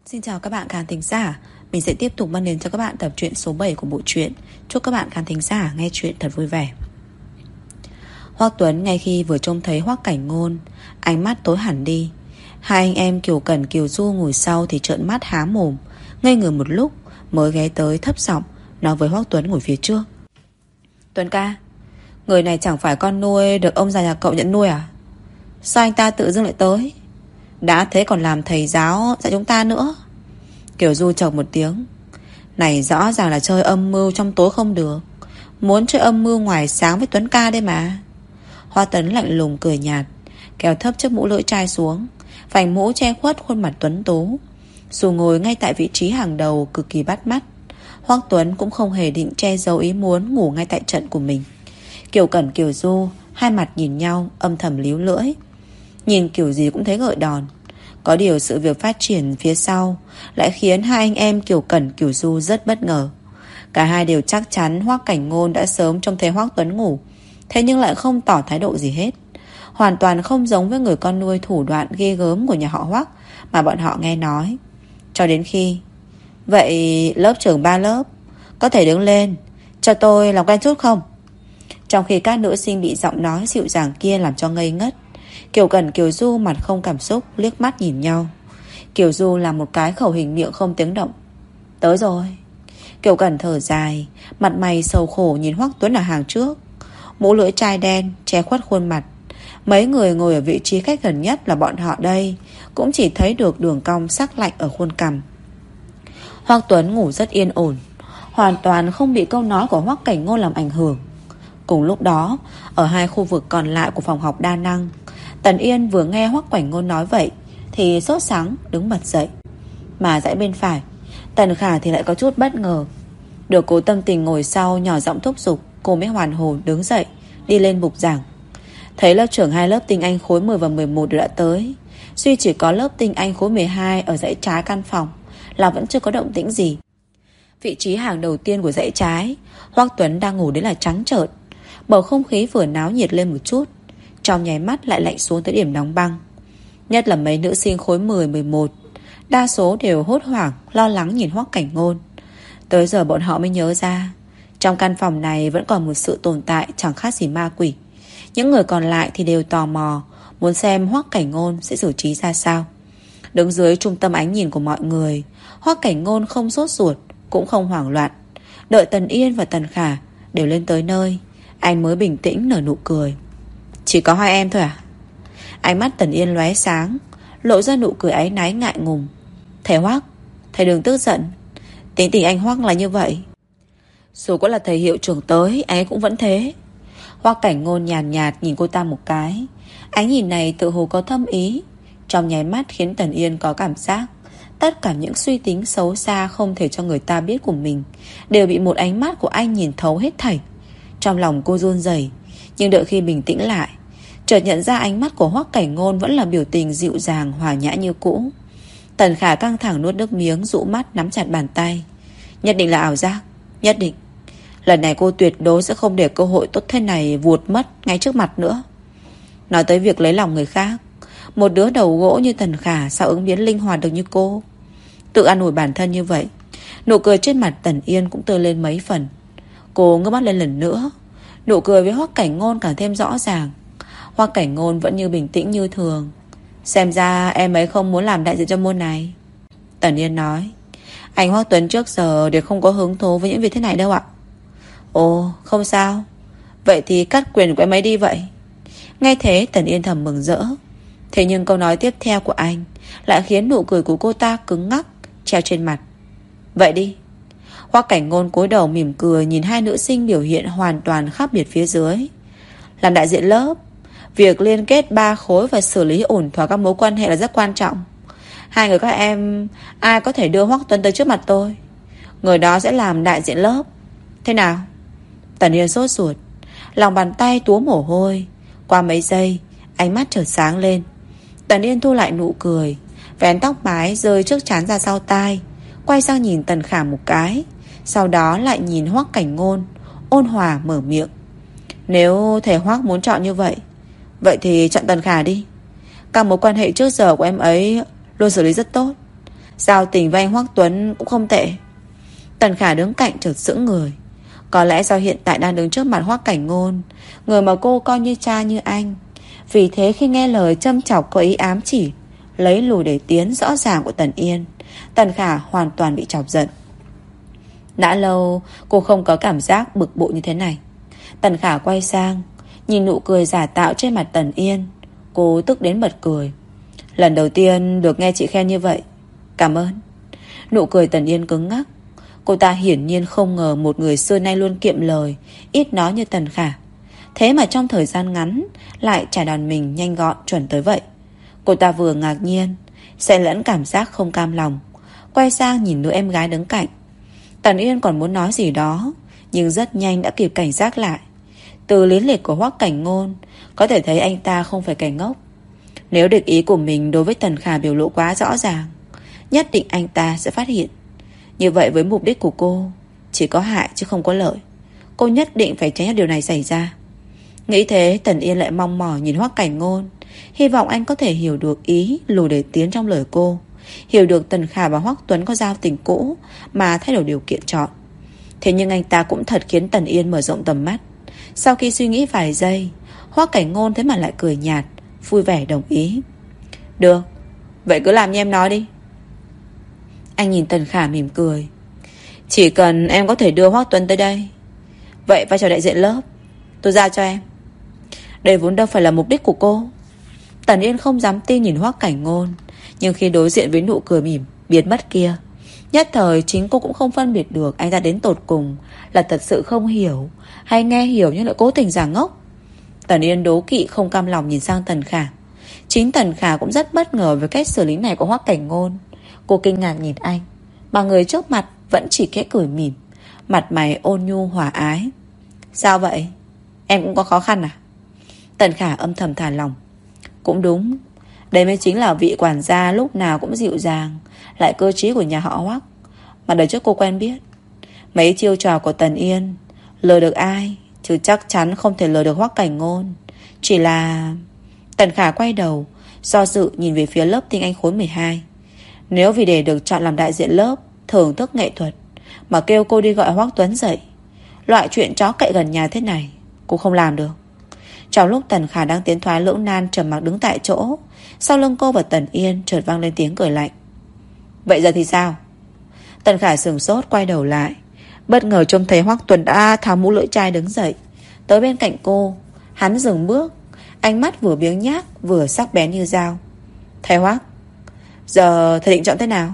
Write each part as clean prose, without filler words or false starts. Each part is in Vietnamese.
Xin chào các bạn khán thính giả. Mình sẽ tiếp tục mang đến cho các bạn tập truyện số 7 của bộ truyện. Chúc các bạn khán thính giả nghe truyện thật vui vẻ. Hoắc Tuấn ngay khi vừa trông thấy Hoắc Cảnh Ngôn, ánh mắt tối hẳn đi. Hai anh em Kiều Cẩn Kiều Du ngồi sau thì trợn mắt há mồm, ngây người một lúc mới ghé tới thấp giọng nói với Hoắc Tuấn ngồi phía trước: Tuấn ca, người này chẳng phải con nuôi được ông già nhà cậu nhận nuôi à? Sao anh ta tự dưng lại tới? Đã thế còn làm thầy giáo dạy chúng ta nữa. Kiều Du chọc một tiếng: Này rõ ràng là chơi âm mưu trong tối không được, muốn chơi âm mưu ngoài sáng với Tuấn ca đây mà. Hoa Tấn lạnh lùng cười nhạt, kéo thấp chiếc mũ lưỡi chai xuống, vành mũ che khuất khuôn mặt tuấn tú. Dù ngồi ngay tại vị trí hàng đầu cực kỳ bắt mắt, Hoắc Tuấn cũng không hề định che giấu ý muốn ngủ ngay tại trận của mình. Kiều Cẩn Kiều Du hai mặt nhìn nhau, âm thầm líu lưỡi. Nhìn kiểu gì cũng thấy gợi đòn. Có điều sự việc phát triển phía sau lại khiến hai anh em Kiều Cẩn Kiều Du rất bất ngờ. Cả hai đều chắc chắn Hoắc Cảnh Ngôn đã sớm trông thấy Hoắc Tuấn ngủ, thế nhưng lại không tỏ thái độ gì hết. Hoàn toàn không giống với người con nuôi thủ đoạn ghê gớm của nhà họ Hoắc mà bọn họ nghe nói. Cho đến khi: Vậy lớp trưởng 3 lớp, có thể đứng lên cho tôi làm quen chút không? Trong khi các nữ sinh bị giọng nói dịu dàng kia làm cho ngây ngất, Kiều Cẩn Kiều Du mặt không cảm xúc, liếc mắt nhìn nhau. Kiều Du làm một cái khẩu hình miệng không tiếng động: Tới rồi. Kiều Cẩn thở dài, mặt mày sầu khổ nhìn Hoắc Tuấn ở hàng trước. Mũ lưỡi chai đen che khuất khuôn mặt. Mấy người ngồi ở vị trí cách gần nhất là bọn họ đây cũng chỉ thấy được đường cong sắc lạnh ở khuôn cằm. Hoắc Tuấn ngủ rất yên ổn, hoàn toàn không bị câu nói của Hoắc Cảnh Ngôn làm ảnh hưởng. Cùng lúc đó, ở hai khu vực còn lại của phòng học đa năng, Tần Yên vừa nghe Hoắc Cảnh Ngôn nói vậy thì sốt sắng đứng bật dậy. Mà dãy bên phải, Tần Khả thì lại có chút bất ngờ. Được Cố Tâm Tình ngồi sau nhỏ giọng thúc giục, cô mới hoàn hồn đứng dậy đi lên bục giảng. Thấy lớp trưởng hai lớp tiếng Anh khối 10 và 11 đều đã tới, duy chỉ có lớp tiếng Anh khối 12 ở dãy trái căn phòng là vẫn chưa có động tĩnh gì. Vị trí hàng đầu tiên của dãy trái, Hoắc Tuấn đang ngủ đến là trắng trợn. Bầu không khí vừa náo nhiệt lên một chút, trong nháy mắt lại lạnh xuống tới điểm đóng băng. Nhất là mấy nữ sinh khối 10, 11, đa số đều hốt hoảng, lo lắng nhìn Hoắc Cảnh Ngôn. Tới giờ bọn họ mới nhớ ra, trong căn phòng này vẫn còn một sự tồn tại chẳng khác gì ma quỷ. Những người còn lại thì đều tò mò, muốn xem Hoắc Cảnh Ngôn sẽ xử trí ra sao. Đứng dưới trung tâm ánh nhìn của mọi người, Hoắc Cảnh Ngôn không sốt ruột, cũng không hoảng loạn. Đợi Tần Yên và Tần Khả đều lên tới nơi, anh mới bình tĩnh nở nụ cười. Chỉ có hai em thôi à? Ánh mắt Tần Yên lóe sáng, lộ ra nụ cười áy náy ngại ngùng. Thầy Hoắc, thầy đừng tức giận. Tính tình anh Hoắc là như vậy. Dù có là thầy hiệu trưởng tới, anh ấy cũng vẫn thế. Hoắc Cảnh Ngôn nhàn nhạt nhìn cô ta một cái. Ánh nhìn này tự hồ có thâm ý, trong nháy mắt khiến Tần Yên có cảm giác tất cả những suy tính xấu xa không thể cho người ta biết của mình đều bị một ánh mắt của anh nhìn thấu hết thảy. Trong lòng cô run rẩy, nhưng đợi khi bình tĩnh lại, chợt nhận ra ánh mắt của Hoắc Cảnh Ngôn vẫn là biểu tình dịu dàng hòa nhã như cũ. Tần Khả căng thẳng nuốt nước miếng, dụ mắt nắm chặt bàn tay. Nhất định là ảo giác, nhất định. Lần này cô tuyệt đối sẽ không để cơ hội tốt thế này vụt mất ngay trước mặt nữa. Nói tới việc lấy lòng người khác, một đứa đầu gỗ như Tần Khả sao ứng biến linh hoạt được như cô. Tự an ủi bản thân như vậy, nụ cười trên mặt Tần Yên cũng tươi lên mấy phần. Cô ngước mắt lên lần nữa, nụ cười với Hoắc Cảnh Ngôn càng thêm rõ ràng. Hoắc Cảnh Ngôn vẫn như bình tĩnh như thường. Xem ra em ấy không muốn làm đại diện cho môn này. Tần Yên nói: Anh Hoắc Tuấn trước giờ đều không có hứng thú với những việc thế này đâu ạ. Ồ, không sao. Vậy thì cắt quyền của em ấy đi vậy. Nghe thế Tần Yên thầm mừng rỡ. Thế nhưng câu nói tiếp theo của anh lại khiến nụ cười của cô ta cứng ngắc, treo trên mặt. Vậy đi. Hoắc Cảnh Ngôn cúi đầu mỉm cười nhìn hai nữ sinh biểu hiện hoàn toàn khác biệt phía dưới. Làm đại diện lớp, việc liên kết 3 khối và xử lý ổn thỏa các mối quan hệ là rất quan trọng. Hai người các em, ai có thể đưa Hoắc Tuấn tới trước mặt tôi, người đó sẽ làm đại diện lớp. Thế nào? Tần Yên sốt ruột, lòng bàn tay túa mồ hôi. Qua mấy giây, ánh mắt chợt sáng lên. Tần Yên thu lại nụ cười, vén tóc mái rơi trước trán ra sau tai, quay sang nhìn Tần Khả một cái, sau đó lại nhìn Hoắc Cảnh Ngôn, ôn hòa mở miệng. Nếu thầy Hoắc muốn chọn như vậy, vậy thì chọn Tần Khả đi. Các mối quan hệ trước giờ của em ấy luôn xử lý rất tốt. Giao tình với anh Hoắc Tuấn cũng không tệ. Tần Khả đứng cạnh chợt sững người. Có lẽ do hiện tại đang đứng trước mặt Hoắc Cảnh Ngôn, người mà cô coi như cha như anh. Vì thế khi nghe lời châm chọc có ý ám chỉ lấy lùi để tiến rõ ràng của Tần Yên, Tần Khả hoàn toàn bị chọc giận. Đã lâu cô không có cảm giác bực bội như thế này. Tần Khả quay sang, nhìn nụ cười giả tạo trên mặt Tần Yên. Cô tức đến bật cười. Lần đầu tiên được nghe chị khen như vậy. Cảm ơn. Nụ cười Tần Yên cứng ngắc. Cô ta hiển nhiên không ngờ một người xưa nay luôn kiệm lời, ít nói như Tần Khả, thế mà trong thời gian ngắn lại trả đòn mình nhanh gọn chuẩn tới vậy. Cô ta vừa ngạc nhiên, xen lẫn cảm giác không cam lòng, quay sang nhìn đứa em gái đứng cạnh. Tần Yên còn muốn nói gì đó, nhưng rất nhanh đã kịp cảnh giác lại. Từ lý lịch của Hoắc Cảnh Ngôn, có thể thấy anh ta không phải kẻ ngốc. Nếu địch ý của mình đối với Tần Khả biểu lộ quá rõ ràng, nhất định anh ta sẽ phát hiện. Như vậy với mục đích của cô chỉ có hại chứ không có lợi. Cô nhất định phải tránh điều này xảy ra. Nghĩ thế, Tần Yên lại mong mỏi nhìn Hoắc Cảnh Ngôn, hy vọng anh có thể hiểu được ý lùi để tiến trong lời cô, hiểu được Tần Khả và Hoắc Tuấn có giao tình cũ mà thay đổi điều kiện chọn. Thế nhưng anh ta cũng thật khiến Tần Yên mở rộng tầm mắt. Sau khi suy nghĩ vài giây, Hoắc Cảnh Ngôn thế mà lại cười nhạt, vui vẻ đồng ý. Được, vậy cứ làm như em nói đi. Anh nhìn Tần Khả mỉm cười. Chỉ cần em có thể đưa Hoắc Tuấn tới đây, vậy vai trò đại diện lớp tôi giao cho em. Đây vốn đâu phải là mục đích của cô. Tần Yên không dám tin nhìn Hoắc Cảnh Ngôn, nhưng khi đối diện với nụ cười mỉm biến mất kia, nhất thời chính cô cũng không phân biệt được anh ta đến tột cùng là thật sự không hiểu, hay nghe hiểu nhưng lại cố tình giả ngốc. Tần Yên đố kỵ không cam lòng nhìn sang Tần Khả. Chính Tần Khả cũng rất bất ngờ với cách xử lý này của Hoắc Cảnh Ngôn. Cô kinh ngạc nhìn anh, mà người trước mặt vẫn chỉ khẽ cười mỉm, mặt mày ôn nhu hòa ái. Sao vậy? Em cũng có khó khăn à? Tần Khả âm thầm thả lòng. Cũng đúng, đây mới chính là vị quản gia lúc nào cũng dịu dàng, lại cơ trí của nhà họ Hoắc mà đời trước cô quen biết. Mấy chiêu trò của Tần Yên lừa được ai, chứ chắc chắn không thể lừa được Hoắc Cảnh Ngôn. Chỉ là... Tần Khả quay đầu, do dự nhìn về phía lớp tiếng Anh khối 12. Nếu vì để được chọn làm đại diện lớp thưởng thức nghệ thuật mà kêu cô đi gọi Hoắc Tuấn dậy, loại chuyện chó cậy gần nhà thế này cô không làm được. Trong lúc Tần Khả đang tiến thoái lưỡng nan trầm mặc đứng tại chỗ, sau lưng cô và Tần Yên chợt vang lên tiếng cười lạnh. Vậy giờ thì sao? Tần Khả sửng sốt quay đầu lại, bất ngờ trông thấy Hoắc Tuấn đã tháo mũ lưỡi chai đứng dậy tới bên cạnh cô. Hắn dừng bước, ánh mắt vừa biếng nhác vừa sắc bén như dao. Thầy Hoắc, giờ thầy định chọn thế nào?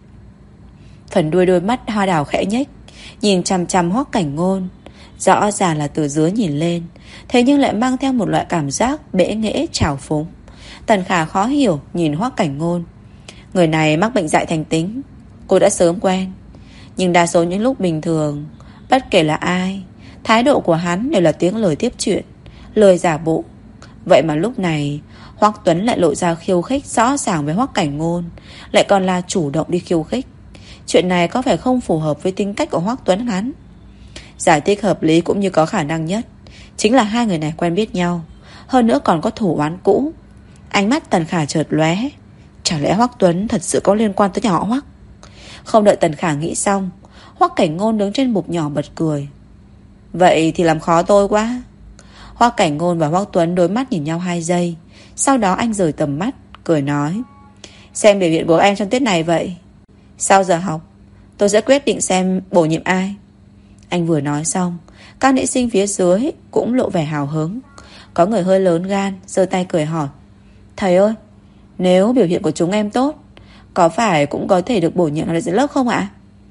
Phần đuôi đôi mắt hoa đào khẽ nhếch, nhìn chằm chằm Hoắc Cảnh Ngôn, rõ ràng là từ dưới nhìn lên, thế nhưng lại mang theo một loại cảm giác bẽ nghễ trào phúng. Tần Khả khó hiểu nhìn Hoắc Cảnh Ngôn. Người này mắc bệnh dại thành tính, cô đã sớm quen. Nhưng đa số những lúc bình thường, bất kể là ai, thái độ của hắn đều là tiếng lời tiếp chuyện, lời giả bộ. Vậy mà lúc này Hoắc Tuấn lại lộ ra khiêu khích rõ ràng với Hoắc Cảnh Ngôn, lại còn là chủ động đi khiêu khích. Chuyện này có phải không phù hợp với tính cách của Hoắc Tuấn hắn? Giải thích hợp lý cũng như có khả năng nhất chính là hai người này quen biết nhau, hơn nữa còn có thủ oán cũ. Ánh mắt Tần Khả chợt lóe. Chẳng lẽ Hoắc Tuấn thật sự có liên quan tới nhà họ Hoắc? Không đợi Tần Khả nghĩ xong, Hoắc Cảnh Ngôn đứng trên bục nhỏ bật cười. Vậy thì làm khó tôi quá. Hoắc Cảnh Ngôn và Hoắc Tuấn đối mắt nhìn nhau 2 giây, sau đó anh rời tầm mắt, cười nói. Xem biểu hiện của em trong tiết này vậy. Sau giờ học tôi sẽ quyết định xem bổ nhiệm ai. Anh vừa nói xong, các nữ sinh phía dưới cũng lộ vẻ hào hứng. Có người hơi lớn gan, giơ tay cười hỏi. Thầy ơi, nếu biểu hiện của chúng em tốt, có phải cũng có thể được bổ nhiệm làm đại diện lớp không ạ?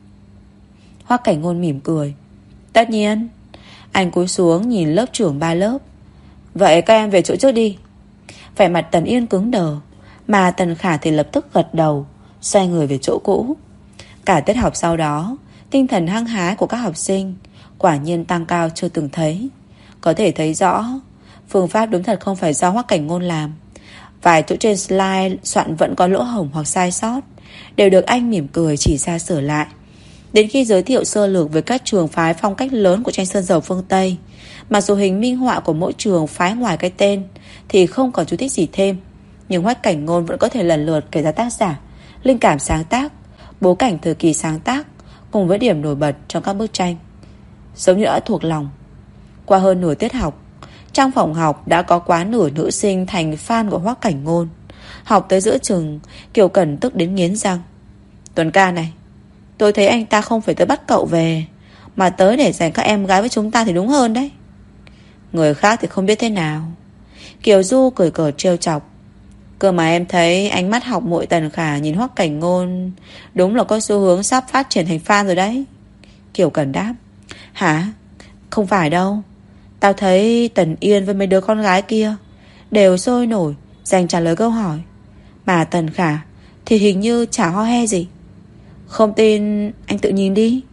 Hoắc Cảnh Ngôn mỉm cười. Tất nhiên. Anh cúi xuống nhìn lớp trưởng 3 lớp. Vậy các em về chỗ trước đi. Vẻ mặt Tần Yên cứng đờ, mà Tần Khả thì lập tức gật đầu, xoay người về chỗ cũ. Cả tiết học sau đó, tinh thần hăng hái của các học sinh quả nhiên tăng cao chưa từng thấy. Có thể thấy rõ phương pháp đúng thật không phải do Hoắc Cảnh Ngôn làm. Vài chỗ trên slide soạn vẫn có lỗ hổng hoặc sai sót, đều được anh mỉm cười chỉ ra sửa lại. Đến khi giới thiệu sơ lược về các trường phái phong cách lớn của tranh sơn dầu phương Tây, mặc dù hình minh họa của mỗi trường phái ngoài cái tên thì không còn chú thích gì thêm, nhưng Hoắc Cảnh Ngôn vẫn có thể lần lượt kể ra tác giả, linh cảm sáng tác, bối cảnh thời kỳ sáng tác cùng với điểm nổi bật trong các bức tranh giống như đã thuộc lòng. Qua hơn nửa tiết học, trong phòng học đã có quá nửa nữ sinh thành fan của Hoắc Cảnh Ngôn. Học tới giữa chừng, Kiều Cẩn tức đến nghiến răng. Tuấn ca này, tôi thấy anh ta không phải tới bắt cậu về, mà tới để giành các em gái với chúng ta thì đúng hơn đấy. Người khác thì không biết thế nào. Kiều Du cười cợt trêu chọc. Cơ mà em thấy ánh mắt học muội Tần Khả nhìn Hoắc Cảnh Ngôn đúng là có xu hướng sắp phát triển thành fan rồi đấy. Kiều Cẩn đáp. Hả? Không phải đâu. Tao thấy Tần Yên với mấy đứa con gái kia đều sôi nổi dành trả lời câu hỏi, mà Tần Khả thì hình như chả ho he gì. Không tin anh tự nhìn đi.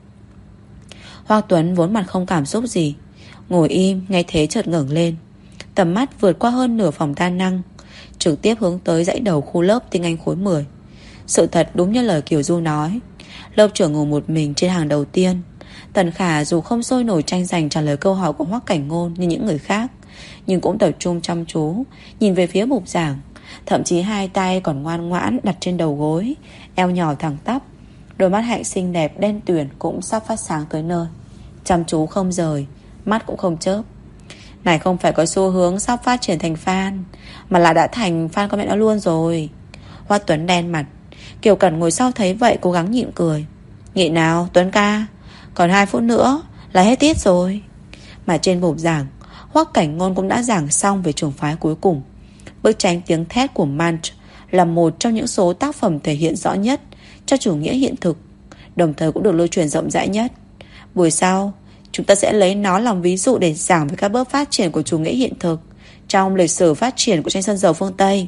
Hoắc Tuấn vốn mặt không cảm xúc gì, ngồi im nghe thế chợt ngẩng lên, tầm mắt vượt qua hơn nửa phòng đa năng, trực tiếp hướng tới dãy đầu khu lớp tiếng Anh khối 10. Sự thật đúng như lời Kiều Du nói, lớp trưởng ngồi một mình trên hàng đầu tiên. Tần Khả dù không sôi nổi tranh giành trả lời câu hỏi của Hoắc Cảnh Ngôn như những người khác, nhưng cũng tập trung chăm chú nhìn về phía bục giảng. Thậm chí hai tay còn ngoan ngoãn đặt trên đầu gối, eo nhỏ thẳng tắp, đôi mắt hạnh xinh đẹp đen tuyền cũng sắp phát sáng tới nơi, chăm chú không rời, mắt cũng không chớp. Này không phải có xu hướng sắp phát triển thành fan, mà là đã thành fan con mẹ nó luôn rồi. Hoắc Tuấn đen mặt. Kiều Cẩn ngồi sau thấy vậy cố gắng nhịn cười. Nghị nào Tuấn ca, còn 2 phút nữa là hết tiết rồi. Mà trên bục giảng, Hoắc Cảnh Ngôn cũng đã giảng xong về trường phái cuối cùng. Bức tranh Tiếng Thét của Munch là một trong những số tác phẩm thể hiện rõ nhất cho chủ nghĩa hiện thực, đồng thời cũng được lưu truyền rộng rãi nhất. Buổi sau, chúng ta sẽ lấy nó làm ví dụ để giảng về các bước phát triển của chủ nghĩa hiện thực trong lịch sử phát triển của tranh sơn dầu phương Tây.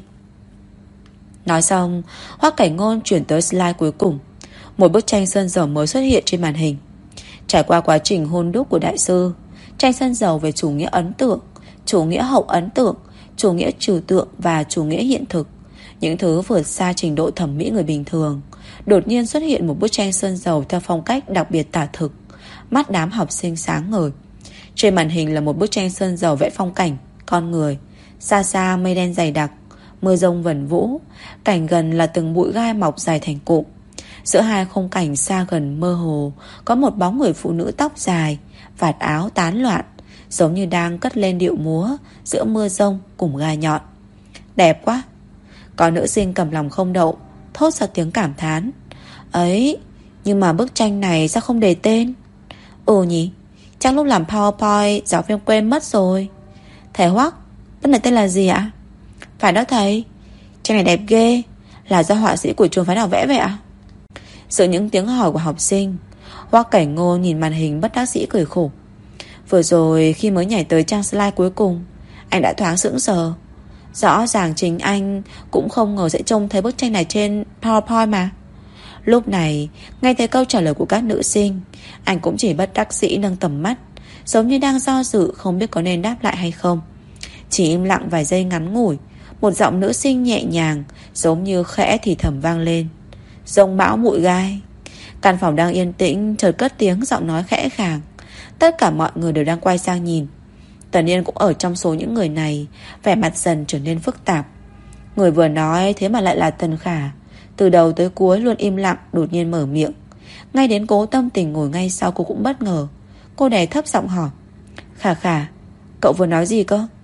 Nói xong, Hoắc Cảnh Ngôn chuyển tới slide cuối cùng. Một bức tranh sơn dầu mới xuất hiện trên màn hình. Trải qua quá trình hôn đúc của đại sư, tranh sơn dầu về chủ nghĩa ấn tượng, chủ nghĩa hậu ấn tượng, chủ nghĩa trừu tượng và chủ nghĩa hiện thực, những thứ vượt xa trình độ thẩm mỹ người bình thường. Đột nhiên xuất hiện một bức tranh sơn dầu theo phong cách đặc biệt tả thực. Mắt đám học sinh sáng ngời. Trên màn hình là một bức tranh sơn dầu vẽ phong cảnh, con người. Xa xa mây đen dày đặc, mưa rông vẩn vũ. Cảnh gần là từng bụi gai mọc dài thành cụm. Giữa hai khung cảnh xa gần mơ hồ có một bóng người phụ nữ tóc dài, vạt áo tán loạn, giống như đang cất lên điệu múa giữa mưa rông cùng gai nhọn. Đẹp quá. Có nữ sinh cầm lòng không đậu, thốt ra tiếng cảm thán. Ấy, nhưng mà bức tranh này sao không đề tên? Ừ nhỉ, chắc lúc làm PowerPoint giáo viên quên mất rồi. Thầy Hoắc, bức này tên là gì ạ? Phải đó thầy, tranh này đẹp ghê. Là do họa sĩ của trường phái nào vẽ vậy ạ? Giữa những tiếng hỏi của học sinh, Hoắc Cảnh Ngôn nhìn màn hình bất đắc dĩ cười khổ. Vừa rồi khi mới nhảy tới trang slide cuối cùng, anh đã thoáng sững sờ. Rõ ràng chính anh cũng không ngờ sẽ trông thấy bức tranh này trên PowerPoint mà. Lúc này, nghe thấy câu trả lời của các nữ sinh, anh cũng chỉ bất đắc dĩ nâng tầm mắt, giống như đang do dự không biết có nên đáp lại hay không. Chỉ im lặng vài giây ngắn ngủi, một giọng nữ sinh nhẹ nhàng, giống như khẽ thì thầm vang lên. Rông bão bụi gai. Căn phòng đang yên tĩnh chợt cất tiếng giọng nói khẽ khàng. Tất cả mọi người đều đang quay sang nhìn. Tần Yên cũng ở trong số những người này, vẻ mặt dần trở nên phức tạp. Người vừa nói thế mà lại là Tần Khả, từ đầu tới cuối luôn im lặng, đột nhiên mở miệng. Ngay đến Cố Tâm Tình ngồi ngay sau cô cũng bất ngờ. Cô đè thấp giọng hỏi. Khả Khả, cậu vừa nói gì cơ?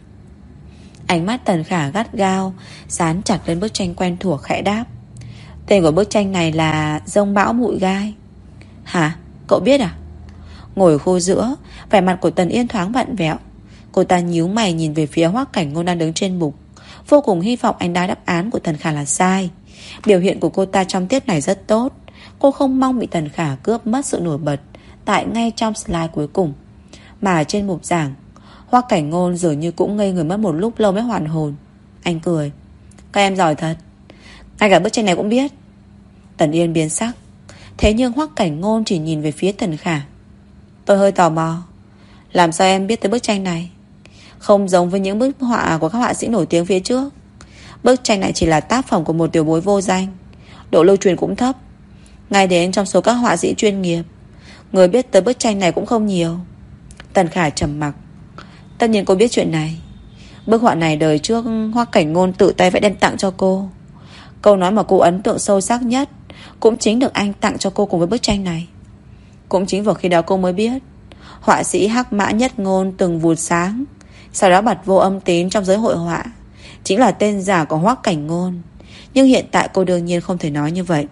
Ánh mắt Tần Khả gắt gao dán chặt lên bức tranh quen thuộc, khẽ đáp. Tên của bức tranh này là Rông bão bụi gai. Hả? Cậu biết à? Ngồi khu giữa, vẻ mặt của Tần Yên thoáng vặn vẹo. Cô ta nhíu mày nhìn về phía Hoắc Cảnh Ngôn đang đứng trên bục, vô cùng hy vọng anh đã đáp án của Tần Khả là sai. Biểu hiện của cô ta trong tiết này rất tốt. Cô không mong bị Tần Khả cướp mất sự nổi bật tại ngay trong slide cuối cùng. Mà trên mục giảng, Hoắc Cảnh Ngôn dường như cũng ngây người mất một lúc lâu mới hoàn hồn. Anh cười. Các em giỏi thật, ngay cả bức tranh này cũng biết. Tần Yên biến sắc. Thế nhưng Hoắc Cảnh Ngôn chỉ nhìn về phía Tần Khả. Tôi hơi tò mò, làm sao em biết tới bức tranh này? Không giống với những bức họa của các họa sĩ nổi tiếng phía trước. Bức tranh này chỉ là tác phẩm của một tiểu bối vô danh, độ lưu truyền cũng thấp. Ngay đến trong số các họa sĩ chuyên nghiệp, người biết tới bức tranh này cũng không nhiều. Tần Khả trầm mặc. Tất nhiên cô biết chuyện này. Bức họa này đời trước Hoắc Cảnh Ngôn tự tay vẽ đem tặng cho cô. Câu nói mà cô ấn tượng sâu sắc nhất cũng chính được anh tặng cho cô cùng với bức tranh này. Cũng chính vào khi đó cô mới biết họa sĩ Hắc Mã Nhất Ngôn từng vụt sáng, sau đó bật vô âm tín trong giới hội họa, chính là tên giả của Hoắc Cảnh Ngôn. Nhưng hiện tại cô đương nhiên không thể nói như vậy.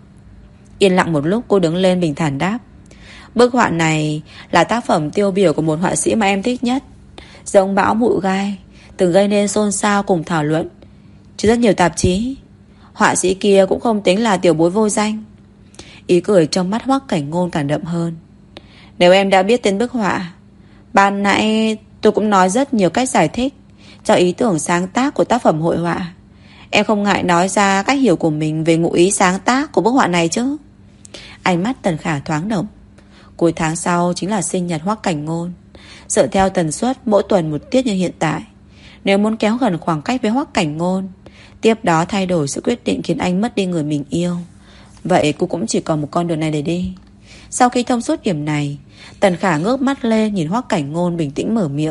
Yên lặng một lúc, cô đứng lên bình thản đáp: bức họa này là tác phẩm tiêu biểu của một họa sĩ mà em thích nhất, giống bão bụi gai, từng gây nên xôn xao cùng thảo luận trên rất nhiều tạp chí. Họa sĩ kia cũng không tính là tiểu bối vô danh. Ý cười trong mắt Hoắc Cảnh Ngôn càng đậm hơn. Nếu em đã biết tên bức họa, ban nãy tôi cũng nói rất nhiều cách giải thích cho ý tưởng sáng tác của tác phẩm hội họa. Em không ngại nói ra cách hiểu của mình về ngụ ý sáng tác của bức họa này chứ? Ánh mắt Tần Khả thoáng động. Cuối tháng sau chính là sinh nhật Hoắc Cảnh Ngôn. Dựa theo tần suất mỗi tuần một tiết như hiện tại, nếu muốn kéo gần khoảng cách với Hoắc Cảnh Ngôn, tiếp đó thay đổi sự quyết định khiến anh mất đi người mình yêu, vậy cô cũng chỉ còn một con đường này để đi. Sau khi thông suốt điểm này, Tần Khả ngước mắt lên nhìn Hoắc Cảnh Ngôn, bình tĩnh mở miệng: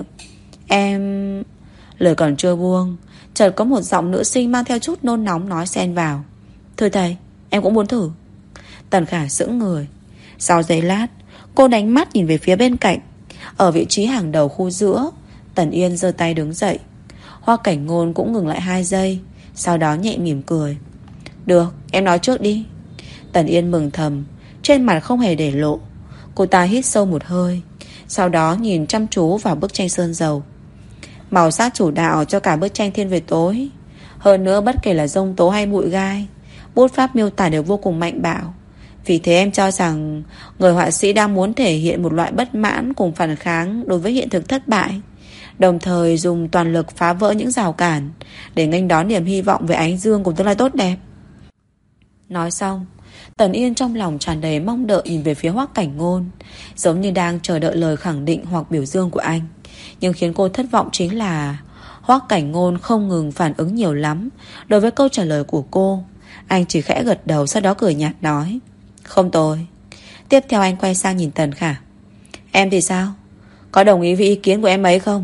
Em... Lời còn chưa buông, chợt có một giọng nữ sinh mang theo chút nôn nóng nói xen vào: Thưa thầy, em cũng muốn thử. Tần Khả sững người. Sau giây lát, cô đánh mắt nhìn về phía bên cạnh. Ở vị trí hàng đầu khu giữa, Tần Yên giơ tay đứng dậy. Hoắc Cảnh Ngôn cũng ngừng lại 2 giây, sau đó nhẹ mỉm cười: Được, em nói trước đi. Tần Yên mừng thầm, trên mặt không hề để lộ. Cô ta hít sâu một hơi, sau đó nhìn chăm chú vào bức tranh sơn dầu. Màu sắc chủ đạo cho cả bức tranh thiên về tối. Hơn nữa bất kể là giông tố hay bụi gai, bút pháp miêu tả đều vô cùng mạnh bạo. Vì thế em cho rằng người họa sĩ đang muốn thể hiện một loại bất mãn cùng phản kháng đối với hiện thực thất bại, đồng thời dùng toàn lực phá vỡ những rào cản để nghênh đón niềm hy vọng về ánh dương cùng tương lai tốt đẹp. Nói xong, Tần Yên trong lòng tràn đầy mong đợi nhìn về phía Hoắc Cảnh Ngôn, giống như đang chờ đợi lời khẳng định hoặc biểu dương của anh. Nhưng khiến cô thất vọng chính là Hoắc Cảnh Ngôn không ngừng phản ứng nhiều lắm đối với câu trả lời của cô. Anh chỉ khẽ gật đầu, sau đó cười nhạt nói: Không tồi. Tiếp theo anh quay sang nhìn Tần Khả: Em thì sao? Có đồng ý với ý kiến của em ấy không?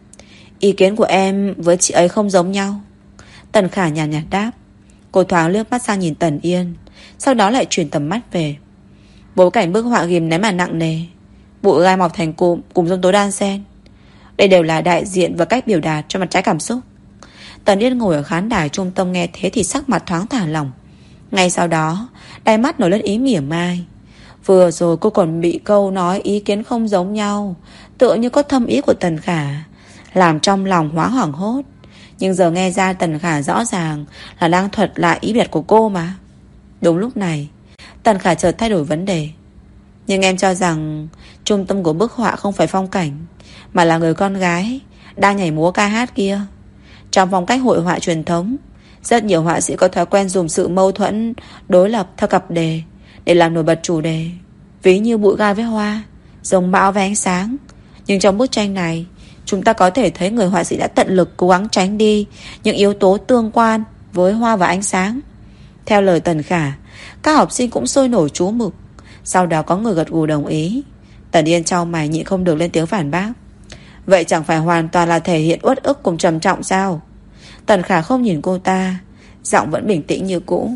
Ý kiến của em với chị ấy không giống nhau. Tần Khả nhàn nhạt đáp. Cô thoáng liếc mắt sang nhìn Tần Yên, sau đó lại chuyển tầm mắt về. Bối cảnh bức họa ghim ném mà nặng nề, bụi gai mọc thành cụm cùng giông tố đan xen. Đây đều là đại diện và cách biểu đạt cho mặt trái cảm xúc. Tần Yên ngồi ở khán đài trung tâm nghe thế thì sắc mặt thoáng thả lỏng. Ngay sau đó, đáy mắt nổi lên ý mỉa mai. Vừa rồi cô còn bị câu nói ý kiến không giống nhau tựa như có thâm ý của Tần Khả làm trong lòng hóa hoảng hốt. Nhưng giờ nghe ra Tần Khả rõ ràng là đang thuật lại ý biệt của cô mà. Đúng lúc này, Tần Khả chợt thay đổi vấn đề. Nhưng em cho rằng trung tâm của bức họa không phải phong cảnh, mà là người con gái đang nhảy múa ca hát kia. Trong phong cách hội họa truyền thống, rất nhiều họa sĩ có thói quen dùng sự mâu thuẫn đối lập theo cặp đề để làm nổi bật chủ đề, ví như bụi gai với hoa, rồng bão với ánh sáng. Nhưng trong bức tranh này, chúng ta có thể thấy người họa sĩ đã tận lực cố gắng tránh đi những yếu tố tương quan với hoa và ánh sáng. Theo lời Tần Khả, các học sinh cũng sôi nổi chú mục. Sau đó có người gật gù đồng ý. Tần Yên chau mày nhịn không được lên tiếng phản bác: Vậy chẳng phải hoàn toàn là thể hiện uất ức cùng trầm trọng sao? Tần Khả không nhìn cô ta, giọng vẫn bình tĩnh như cũ: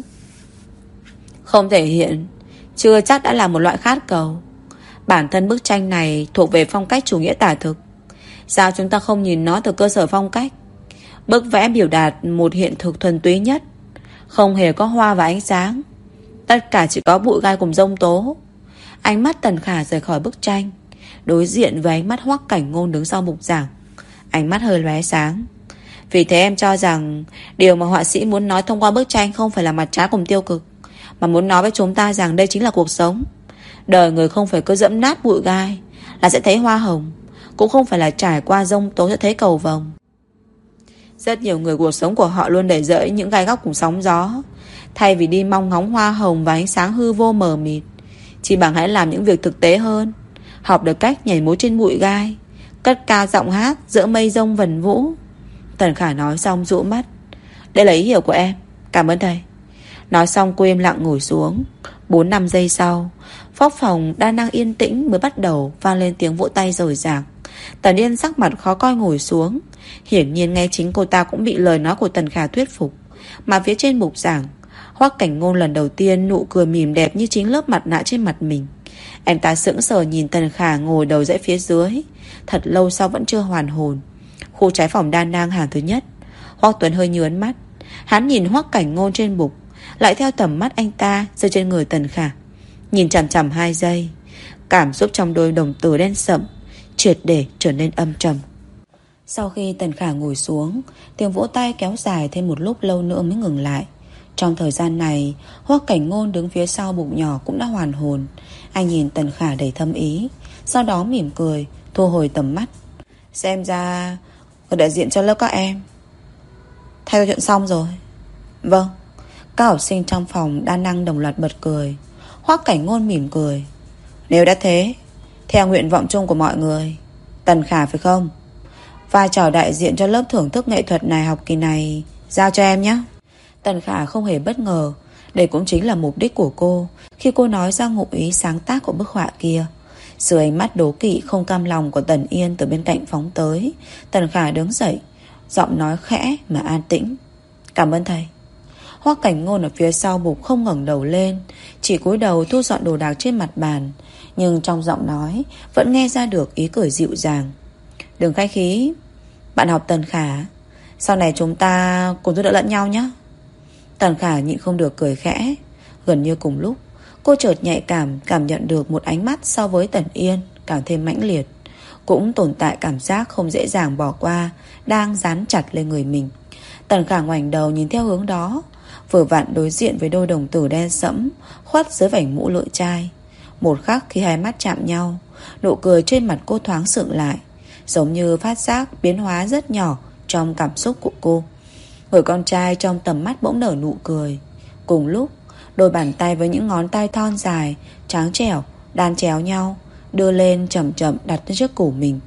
Không thể hiện chưa chắc đã là một loại khát cầu. Bản thân bức tranh này thuộc về phong cách chủ nghĩa tả thực. Sao chúng ta không nhìn nó từ cơ sở phong cách? Bức vẽ biểu đạt một hiện thực thuần túy nhất, không hề có hoa và ánh sáng, tất cả chỉ có bụi gai cùng giông tố. Ánh mắt Tần Khả rời khỏi bức tranh, đối diện với ánh mắt Hoắc Cảnh Ngôn đứng sau bục giảng. Ánh mắt hơi lóe sáng. Vì thế em cho rằng điều mà họa sĩ muốn nói thông qua bức tranh không phải là mặt trái cùng tiêu cực, mà muốn nói với chúng ta rằng đây chính là cuộc sống. Đời người không phải cứ dẫm nát bụi gai là sẽ thấy hoa hồng, cũng không phải là trải qua giông tố sẽ thấy cầu vồng. Rất nhiều người cuộc sống của họ luôn để dẫy những gai góc cùng sóng gió. Thay vì đi mong ngóng hoa hồng và ánh sáng hư vô mờ mịt, chỉ bằng hãy làm những việc thực tế hơn. Học được cách nhảy múa trên bụi gai, cất cao giọng hát giữa mây rông vần vũ. Tần Khả nói xong dụ mắt: Đây là ý hiểu của em, cảm ơn thầy. Nói xong cô im lặng ngồi xuống. 4-5 giây sau, phóc phòng đang yên tĩnh mới bắt đầu vang lên tiếng vỗ tay rời rạc. Tần Yên sắc mặt khó coi ngồi xuống. Hiển nhiên ngay chính cô ta cũng bị lời nói của Tần Khả thuyết phục. Mà phía trên bục giảng, Hoắc Cảnh Ngôn lần đầu tiên nụ cười mỉm đẹp như chính lớp mặt nạ trên mặt mình. Anh ta sững sờ nhìn Tần Khả ngồi đầu dãy phía dưới. Thật lâu sau vẫn chưa hoàn hồn. Khu trái phòng đa nang hàng thứ nhất. Hoắc Tuấn hơi nhướng mắt. Hắn nhìn Hoắc Cảnh Ngôn trên bục, lại theo tầm mắt anh ta rơi trên người Tần Khả. Nhìn chằm chằm 2 giây. Cảm xúc trong đôi đồng tử đen sậm triệt để trở nên âm trầm. Sau khi Tần Khả ngồi xuống, tiếng vỗ tay kéo dài thêm một lúc lâu nữa mới ngừng lại. Trong thời gian này, Hoắc Cảnh Ngôn đứng phía sau bục nhỏ cũng đã hoàn hồn. Anh nhìn Tần Khả đầy thâm ý, sau đó mỉm cười, thu hồi tầm mắt. Xem ra ở đại diện cho lớp các em thay chuyện xong rồi. Vâng. Các học sinh trong phòng đa năng đồng loạt bật cười. Hoắc Cảnh Ngôn mỉm cười. Nếu đã thế, theo nguyện vọng chung của mọi người, Tần Khả phải không? Vai trò đại diện cho lớp thưởng thức nghệ thuật này học kỳ này giao cho em nhé. Tần Khả không hề bất ngờ. Đây cũng chính là mục đích của cô khi cô nói ra ngụ ý sáng tác của bức họa kia. Sự ánh mắt đố kỵ không cam lòng của Tần Yên từ bên cạnh phóng tới. Tần Khả đứng dậy, giọng nói khẽ mà an tĩnh. Cảm ơn thầy. Hoắc Cảnh Ngôn ở phía sau bục không ngẩng đầu lên, chỉ cúi đầu thu dọn đồ đạc trên mặt bàn. Nhưng trong giọng nói vẫn nghe ra được ý cười dịu dàng. Đừng khách khí. Bạn học Tần Khả, sau này chúng ta cùng giúp đỡ lẫn nhau nhé. Tần Khả nhịn không được cười khẽ. Gần như cùng lúc, cô chợt nhạy cảm nhận được một ánh mắt so với Tần Yên càng thêm mãnh liệt. Cũng tồn tại cảm giác không dễ dàng bỏ qua đang dán chặt lên người mình. Tần Khả ngoảnh đầu nhìn theo hướng đó, vừa vặn đối diện với đôi đồng tử đen sẫm khuất dưới vành mũ lưỡi chai. Một khắc khi hai mắt chạm nhau, nụ cười trên mặt cô thoáng sượng lại, giống như phát giác biến hóa rất nhỏ trong cảm xúc của cô. Người con trai trong tầm mắt bỗng nở nụ cười. Cùng lúc, đôi bàn tay với những ngón tay thon dài, trắng trẻo, đan chéo nhau, đưa lên chậm chậm đặt lên trước cổ mình.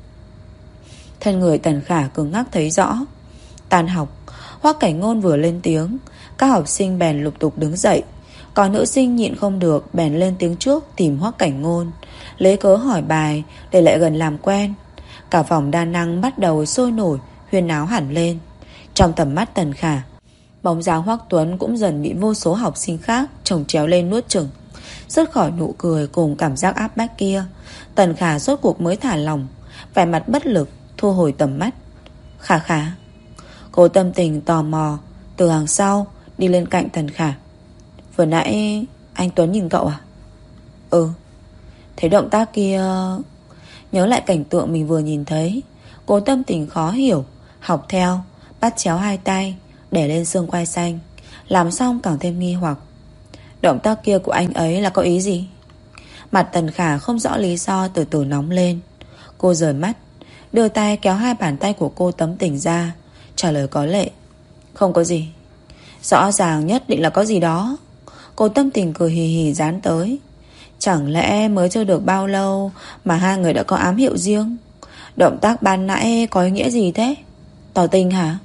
Thân người Tần Khả cứng ngắc thấy rõ. Tan học, Hoắc Cảnh Ngôn vừa lên tiếng, các học sinh bèn lục tục đứng dậy. Còn nữ sinh nhịn không được bèn lên tiếng trước tìm Hoắc Cảnh Ngôn, lấy cớ hỏi bài để lại gần làm quen. Cả phòng đa năng bắt đầu sôi nổi, huyên náo hẳn lên. Trong tầm mắt Tần Khả, bóng dáng Hoắc Tuấn cũng dần bị vô số học sinh khác chồng chéo lên nuốt chửng. Rớt khỏi nụ cười cùng cảm giác áp bách kia, Tần Khả rốt cuộc mới thả lỏng, vẻ mặt bất lực, thu hồi tầm mắt. Khả Khả. Cô tâm tình tò mò từ hàng sau đi lên cạnh Tần Khả. Vừa nãy anh Tuấn nhìn cậu à? Ừ. Thấy động tác kia, nhớ lại cảnh tượng mình vừa nhìn thấy, cô tâm tình khó hiểu, học theo, bắt chéo hai tay để lên xương quai xanh. Làm xong càng thêm nghi hoặc. Động tác kia của anh ấy là có ý gì? Mặt Tần Khả không rõ lý do từ từ nóng lên. Cô rời mắt, đưa tay kéo hai bàn tay của cô tấm tỉnh ra, trả lời có lệ. Không có gì. Rõ ràng nhất định là có gì đó. Cô tâm tình cười hì hì dán tới. Chẳng lẽ mới chưa được bao lâu mà hai người đã có ám hiệu riêng? Động tác ban nãy có ý nghĩa gì thế? Tỏ tình hả?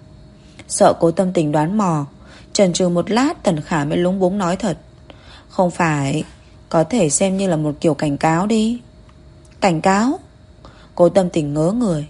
Sợ cô tâm tình đoán mò, chần chừ một lát Tần Khả mới lúng búng nói thật. Không phải, có thể xem như là một kiểu cảnh cáo đi. Cảnh cáo? Cô tâm tình ngớ người.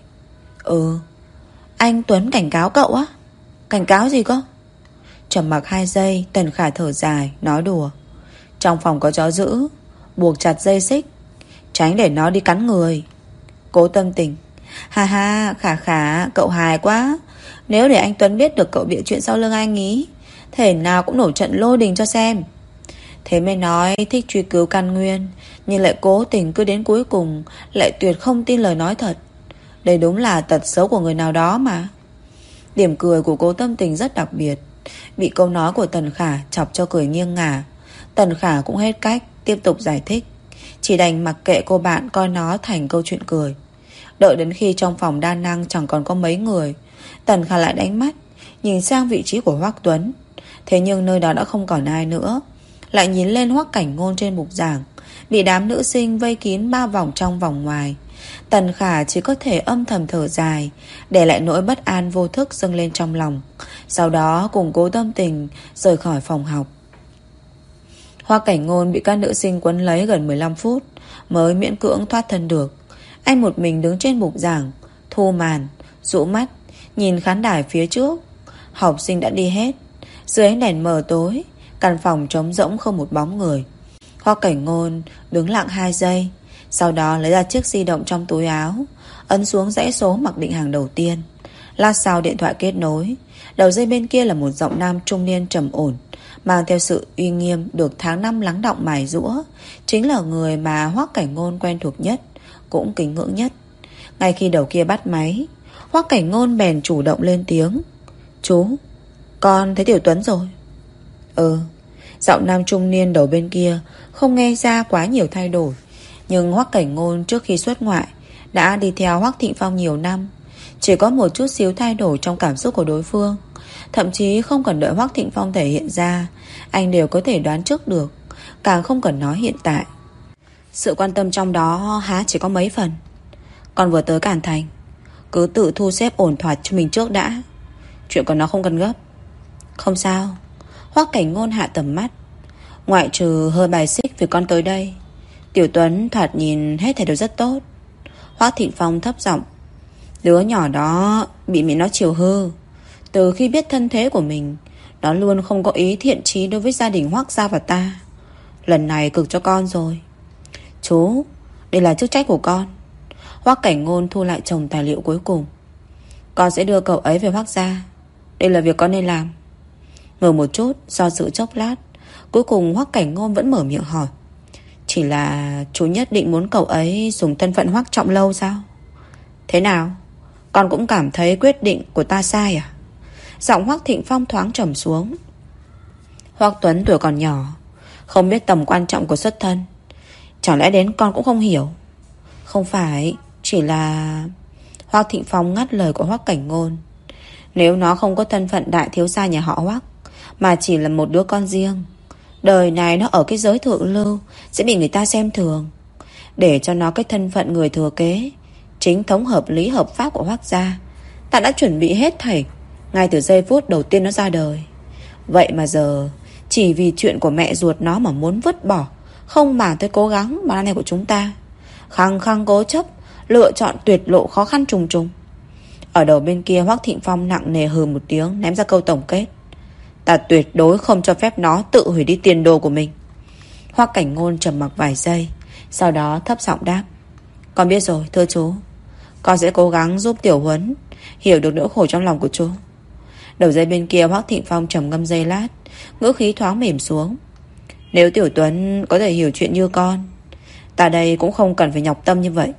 Ừ. Anh Tuấn cảnh cáo cậu á? Cảnh cáo gì cơ? Trầm mặc 2 giây, Tần Khả thở dài, nói đùa. Trong phòng có chó dữ, buộc chặt dây xích, tránh để nó đi cắn người. Cố tâm tình. Ha ha, Khả, cậu hài quá. Nếu để anh Tuấn biết được cậu bịa chuyện sau lưng anh ý, thể nào cũng nổi trận lôi đình cho xem. Thế mới nói thích truy cứu căn nguyên, nhưng lại cố tình cứ đến cuối cùng lại tuyệt không tin lời nói thật. Đây đúng là tật xấu của người nào đó mà. Điểm cười của Cố tâm tình rất đặc biệt, bị câu nói của Tần Khả chọc cho cười nghiêng ngả. Tần Khả cũng hết cách, tiếp tục giải thích, chỉ đành mặc kệ cô bạn coi nó thành câu chuyện cười. Đợi đến khi trong phòng đa năng chẳng còn có mấy người, Tần Khả lại đánh mắt nhìn sang vị trí của Hoắc Tuấn. Thế nhưng nơi đó đã không còn ai nữa. Lại nhìn lên Hoắc Cảnh Ngôn trên bục giảng, bị đám nữ sinh vây kín 3 vòng trong vòng ngoài. Tần Khả chỉ có thể âm thầm thở dài, để lại nỗi bất an vô thức dâng lên trong lòng. Sau đó cùng Cố tâm tình rời khỏi phòng học. Hoắc Cảnh Ngôn bị các nữ sinh quấn lấy gần 15 phút mới miễn cưỡng thoát thân được. Anh một mình đứng trên bục giảng, thu màn, rũ mắt, nhìn khán đài phía trước. Học sinh đã đi hết. Dưới ánh đèn mờ tối, Căn phòng trống rỗng không một bóng người. Hoắc Cảnh Ngôn đứng lặng 2 giây, sau đó lấy ra chiếc di động trong túi áo, ấn xuống dãy số mặc định hàng đầu tiên. Lát sau điện thoại kết nối. Đầu dây bên kia là một giọng nam trung niên trầm ổn, mang theo sự uy nghiêm được tháng năm lắng đọng mài giũa. Chính là người mà Hoắc Cảnh Ngôn quen thuộc nhất, cũng kính ngưỡng nhất. Ngay khi đầu kia bắt máy, Hoắc Cảnh Ngôn bèn chủ động lên tiếng. Chú, con thấy Tiểu Tuấn rồi. Giọng nam trung niên đầu bên kia không nghe ra quá nhiều thay đổi, nhưng Hoắc Cảnh Ngôn trước khi xuất ngoại đã đi theo Hoắc Thịnh Phong nhiều năm. Chỉ có một chút xíu thay đổi trong cảm xúc của đối phương, thậm chí không cần đợi Hoắc Thịnh Phong thể hiện ra, anh đều có thể đoán trước được, càng không cần nói hiện tại. Sự quan tâm trong đó há chỉ có mấy phần. Con vừa tới Cản Thành, cứ tự thu xếp ổn thỏa cho mình trước đã. Chuyện của nó không cần gấp. Không sao. Hoắc Cảnh Ngôn hạ tầm mắt. Ngoại trừ hơi bài xích vì con tới đây, Tiểu Tuấn thoạt nhìn hết thảy đều rất tốt. Hoắc Thịnh Phong thấp giọng. Đứa nhỏ đó bị mẹ nó chiều hư. Từ khi biết thân thế của mình, nó luôn không có ý thiện chí đối với gia đình Hoắc gia và ta. Lần này cực cho con rồi. Chú, đây là chức trách của con. Hoắc Cảnh Ngôn thu lại chồng tài liệu cuối cùng. Con sẽ đưa cậu ấy về Hoắc gia. Đây là việc con nên làm. Ngừng một chút, do dự chốc lát, cuối cùng Hoắc Cảnh Ngôn vẫn mở miệng hỏi. Chỉ là chú nhất định muốn cậu ấy dùng thân phận Hoắc Trọng Lâu sao? Thế nào? Con cũng cảm thấy quyết định của ta sai à? Giọng Hoắc Thịnh Phong thoáng trầm xuống. Hoắc Tuấn tuổi còn nhỏ, không biết tầm quan trọng của xuất thân. Chẳng lẽ đến con cũng không hiểu? Không phải, chỉ là... Hoắc Thịnh Phong ngắt lời của Hoắc Cảnh Ngôn. Nếu nó không có thân phận đại thiếu gia nhà họ Hoắc, mà chỉ là một đứa con riêng, đời này nó ở cái giới thượng lưu sẽ bị người ta xem thường. Để cho nó cái thân phận người thừa kế, chính thống hợp lý hợp pháp của Hoắc gia, ta đã chuẩn bị hết thảy ngay từ giây phút đầu tiên nó ra đời. Vậy mà giờ chỉ vì chuyện của mẹ ruột nó mà muốn vứt bỏ, không màng tới cố gắng mà này của chúng ta, khăng khăng cố chấp, lựa chọn tuyệt lộ khó khăn trùng trùng. Ở đầu bên kia Hoắc Thịnh Phong nặng nề hừ một tiếng, ném ra câu tổng kết. Ta tuyệt đối không cho phép nó tự hủy đi tiền đồ của mình. Hoắc Cảnh Ngôn trầm mặc vài giây, sau đó thấp giọng đáp. Con biết rồi, thưa chú. Con sẽ cố gắng giúp Tiểu Huấn hiểu được nỗi khổ trong lòng của chú. Đầu dây bên kia Hoắc Thịnh Phong trầm ngâm giây lát, ngữ khí thoáng mềm xuống. Nếu Tiểu Tuấn có thể hiểu chuyện như con, ta đây cũng không cần phải nhọc tâm như vậy.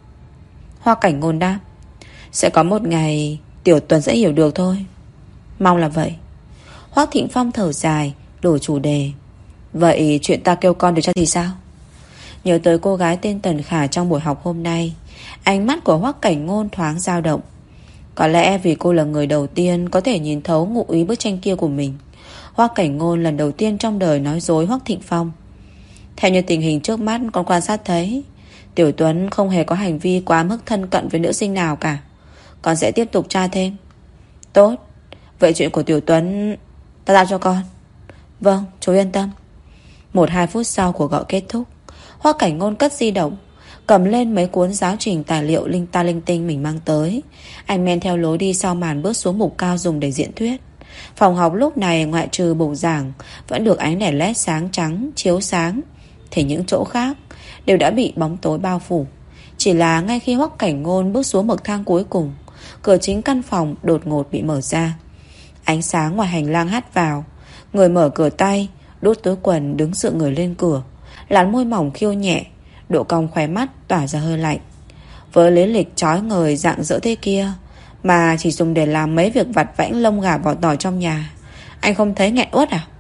Hoắc Cảnh Ngôn đáp. Sẽ có một ngày Tiểu Tuấn sẽ hiểu được thôi. Mong là vậy. Hoắc Thịnh Phong thở dài, đổi chủ đề. Vậy chuyện ta kêu con điều tra thì sao? Nhớ tới cô gái tên Tần Khả trong buổi học hôm nay, ánh mắt của Hoắc Cảnh Ngôn thoáng dao động. Có lẽ vì cô là người đầu tiên có thể nhìn thấu ngụ ý bức tranh kia của mình, Hoắc Cảnh Ngôn lần đầu tiên trong đời nói dối Hoắc Thịnh Phong. Theo như tình hình trước mắt con quan sát thấy, Tiểu Tuấn không hề có hành vi quá mức thân cận với nữ sinh nào cả. Con sẽ tiếp tục tra thêm. Tốt. Vậy chuyện của Tiểu Tuấn ta giao cho con. Vâng, chú yên tâm. 1-2 phút sau cuộc gọi kết thúc, Hoắc Cảnh Ngôn cất di động, cầm lên mấy cuốn giáo trình tài liệu linh ta linh tinh mình mang tới. Anh men theo lối đi sau màn bước xuống mục cao dùng để diễn thuyết. Phòng học lúc này ngoại trừ bục giảng vẫn được ánh đèn led sáng trắng chiếu sáng, thì những chỗ khác đều đã bị bóng tối bao phủ. Chỉ là ngay khi Hoắc Cảnh Ngôn bước xuống bậc thang cuối cùng, cửa chính căn phòng đột ngột bị mở ra. Ánh sáng ngoài hành lang hắt vào. Người mở cửa tay đút túi quần đứng dựa người lên cửa, làn môi mỏng khiêu nhẹ, độ cong khóe mắt tỏa ra hơi lạnh. Với lý lịch chói ngời dạng dỡ thế kia mà chỉ dùng để làm mấy việc vặt vãnh lông gà vỏ tỏi trong nhà, anh không thấy nghẹn uất à?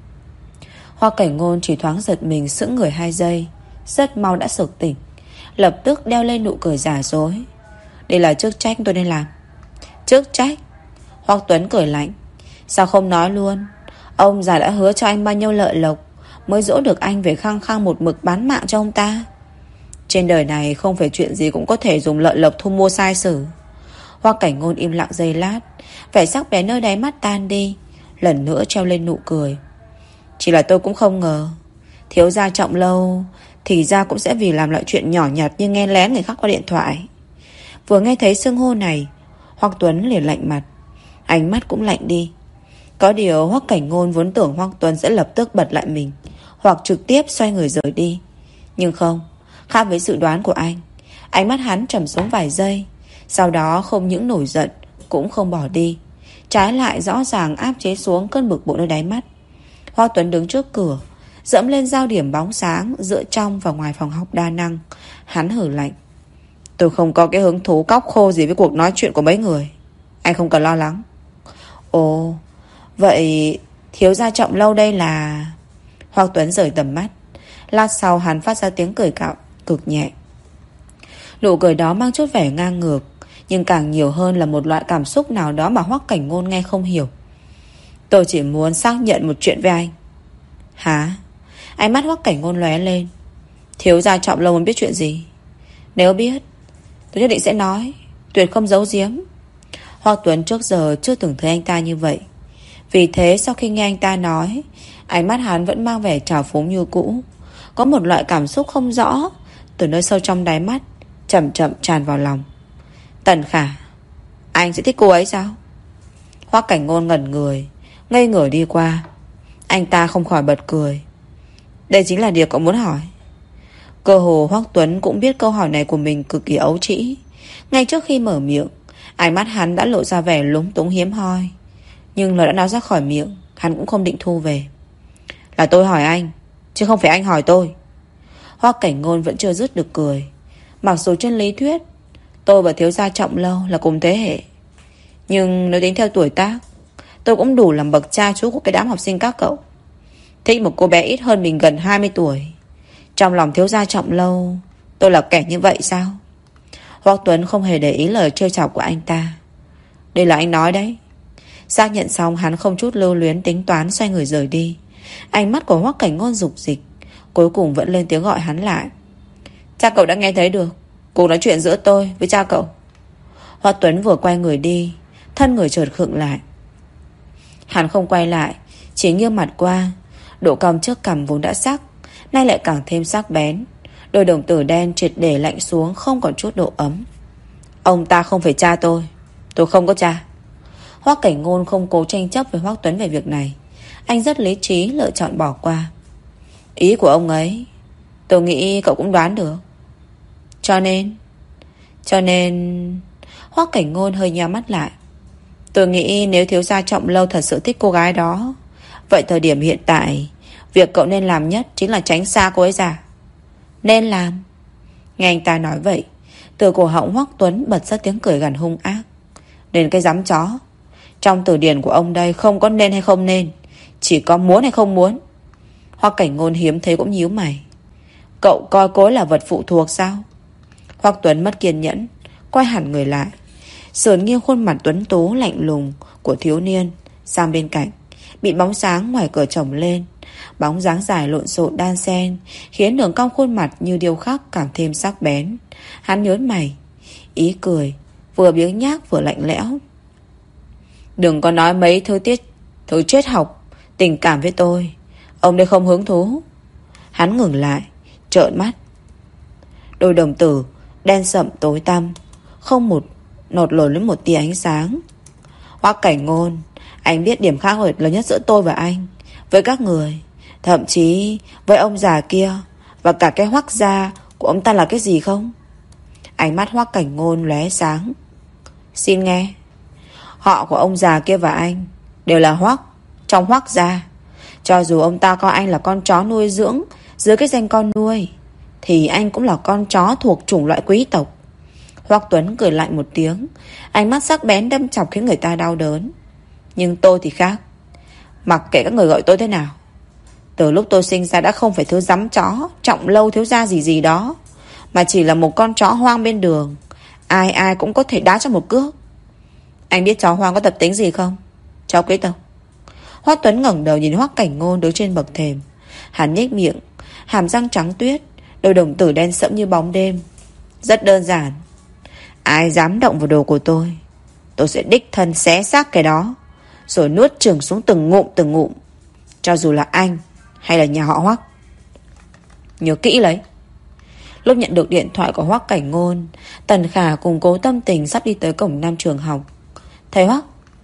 Hoắc Cảnh Ngôn chỉ thoáng giật mình sững người 2 giây, rất mau đã sực tỉnh, lập tức đeo lên nụ cười giả dối. Đây là chức trách tôi nên làm. Chức trách? Hoắc Tuấn cười lạnh. Sao không nói luôn? Ông già đã hứa cho anh bao nhiêu lợi lộc mới dỗ được anh về khăng khăng một mực bán mạng cho ông ta. Trên đời này không phải chuyện gì cũng có thể dùng lợi lộc thu mua sai sử. Hoắc Cảnh Ngôn im lặng giây lát, vẻ sắc bén nơi đáy mắt tan đi, lần nữa treo lên nụ cười. Chỉ là tôi cũng không ngờ thiếu gia Trọng Lâu thì ra cũng sẽ vì làm loại chuyện nhỏ nhặt như nghe lén người khác qua điện thoại. Vừa nghe thấy xưng hô này, Hoắc Tuấn liền lạnh mặt, ánh mắt cũng lạnh đi. Có điều Hoắc Cảnh Ngôn vốn tưởng Hoắc Tuấn sẽ lập tức bật lại mình, hoặc trực tiếp xoay người rời đi. Nhưng không, khác với dự đoán của anh. Ánh mắt hắn trầm xuống vài giây, sau đó không những nổi giận, cũng không bỏ đi. Trái lại rõ ràng áp chế xuống cơn bực bội nơi đáy mắt. Hoắc Tuấn đứng trước cửa, dẫm lên giao điểm bóng sáng giữa trong và ngoài phòng học đa năng. Hắn hử lạnh: tôi không có cái hứng thú cóc khô gì với cuộc nói chuyện của mấy người. Anh không cần lo lắng. Ồ, vậy thiếu gia Trọng Lâu đây là... Hoắc Tuấn rời tầm mắt. Lát sau hắn phát ra tiếng cười cạo cực nhẹ. Nụ cười đó mang chút vẻ ngang ngược, nhưng càng nhiều hơn là một loại cảm xúc nào đó mà Hoắc Cảnh Ngôn nghe không hiểu. Tôi chỉ muốn xác nhận một chuyện với anh. Hả? Ánh mắt Hoắc Cảnh Ngôn lóe lên. Thiếu gia Trọng Lâu muốn biết chuyện gì? Nếu biết, tôi nhất định sẽ nói, tuyệt không giấu giếm. Hoắc Tuấn trước giờ chưa từng thấy anh ta như vậy. Vì thế sau khi nghe anh ta nói, ánh mắt hắn vẫn mang vẻ trào phúng như cũ. Có một loại cảm xúc không rõ từ nơi sâu trong đáy mắt chậm chậm tràn vào lòng. Tần Khả, anh sẽ thích cô ấy sao? Hoắc Cảnh Ngôn ngẩn người, ngây người đi qua. Anh ta không khỏi bật cười. Đây chính là điều cậu muốn hỏi. Cơ hồ Hoắc Tuấn cũng biết câu hỏi này của mình cực kỳ ấu trĩ. Ngay trước khi mở miệng, ánh mắt hắn đã lộ ra vẻ lúng túng hiếm hoi. Nhưng lời đã nói ra khỏi miệng, hắn cũng không định thu về. Là tôi hỏi anh, chứ không phải anh hỏi tôi. Hoắc Cảnh Ngôn vẫn chưa dứt được cười. Mặc dù trên lý thuyết tôi và thiếu gia Trọng Lâu là cùng thế hệ, nhưng nếu tính theo tuổi tác, tôi cũng đủ làm bậc cha chú của cái đám học sinh các cậu. Thích một cô bé ít hơn mình gần 20 tuổi. Trong lòng thiếu gia Trọng Lâu, tôi là kẻ như vậy sao? Hoắc Tuấn không hề để ý lời trêu chọc của anh ta. Đây là anh nói đấy. Xác nhận xong, hắn không chút lưu luyến tính toán xoay người rời đi. Ánh mắt của Hoắc Cảnh Ngôn dục dịch, cuối cùng vẫn lên tiếng gọi hắn lại. Cha cậu đã nghe thấy được cuộc nói chuyện giữa tôi với cha cậu. Hoắc Tuấn vừa quay người đi, thân người chợt khựng lại. Hắn không quay lại, chỉ nghiêng mặt qua. Độ cong trước cằm vốn đã sắc, nay lại càng thêm sắc bén. Đôi đồng tử đen triệt để lạnh xuống, không còn chút độ ấm. Ông ta không phải cha tôi không có cha. Hoắc Cảnh Ngôn không cố tranh chấp với Hoắc Tuấn về việc này. Anh rất lý trí lựa chọn bỏ qua. Ý của ông ấy tôi nghĩ cậu cũng đoán được. Cho nên Hoắc Cảnh Ngôn hơi nheo mắt lại. Tôi nghĩ nếu thiếu gia Trọng Lâu thật sự thích cô gái đó, vậy thời điểm hiện tại, việc cậu nên làm nhất chính là tránh xa cô ấy ra. Nên làm? Nghe anh ta nói vậy, từ cổ họng Hoắc Tuấn bật ra tiếng cười gằn hung ác. Nên cái dám chó. Trong từ điển của ông đây không có nên hay không nên, chỉ có muốn hay không muốn. Hoắc Cảnh Ngôn hiếm thấy cũng nhíu mày. Cậu coi cô ấy là vật phụ thuộc sao? Hoắc Tuấn mất kiên nhẫn, quay hẳn người lại, sườn nghiêng khuôn mặt tuấn tú lạnh lùng của thiếu niên sang bên cạnh, bị bóng sáng ngoài cửa chồng lên. Bóng dáng dài lộn xộn đan xen khiến đường cong khuôn mặt như điêu khắc càng thêm sắc bén. Hắn nhớn mày, ý cười vừa biếng nhác vừa lạnh lẽo. Đừng có nói mấy thứ triết học tình cảm với tôi, ông đây không hứng thú. Hắn ngừng lại, trợn mắt. Đôi đồng tử đen sậm tối tăm, không một nột lồi lên một tia ánh sáng. Hoắc Cảnh Ngôn, anh biết điểm khác biệt lớn nhất giữa tôi và anh, với các người, thậm chí với ông già kia, và cả cái Hoắc gia của ông ta là cái gì không? Ánh mắt Hoắc Cảnh Ngôn lóe sáng. Xin nghe. Họ của ông già kia và anh đều là Hoắc, trong Hoắc gia. Cho dù ông ta coi anh là con chó nuôi dưỡng dưới cái danh con nuôi, thì anh cũng là con chó thuộc chủng loại quý tộc. Hoắc Tuấn cười lạnh một tiếng, ánh mắt sắc bén đâm chọc khiến người ta đau đớn. Nhưng tôi thì khác. Mặc kệ các người gọi tôi thế nào, từ lúc tôi sinh ra đã không phải thứ dắm chó Trọng Lâu thiếu gia gì gì đó, mà chỉ là một con chó hoang bên đường. Ai ai cũng có thể đá cho một cước. Anh biết chó hoang có tập tính gì không? Chó quý tộc. Hoắc Tuấn ngẩng đầu nhìn Hoắc Cảnh Ngôn đứng trên bậc thềm. Hắn nhếch miệng, hàm răng trắng tuyết, đôi đồng tử đen sẫm như bóng đêm. Rất đơn giản. Ai dám động vào đồ của tôi sẽ đích thân xé xác cái đó, rồi nuốt chửng xuống từng ngụm, cho dù là anh hay là nhà họ Hoắc. Nhớ kỹ lấy. Lúc nhận được điện thoại của Hoắc Cảnh Ngôn, Tần Khả cùng Cố Tâm Tình sắp đi tới cổng nam trường học. Thầy Hoắc,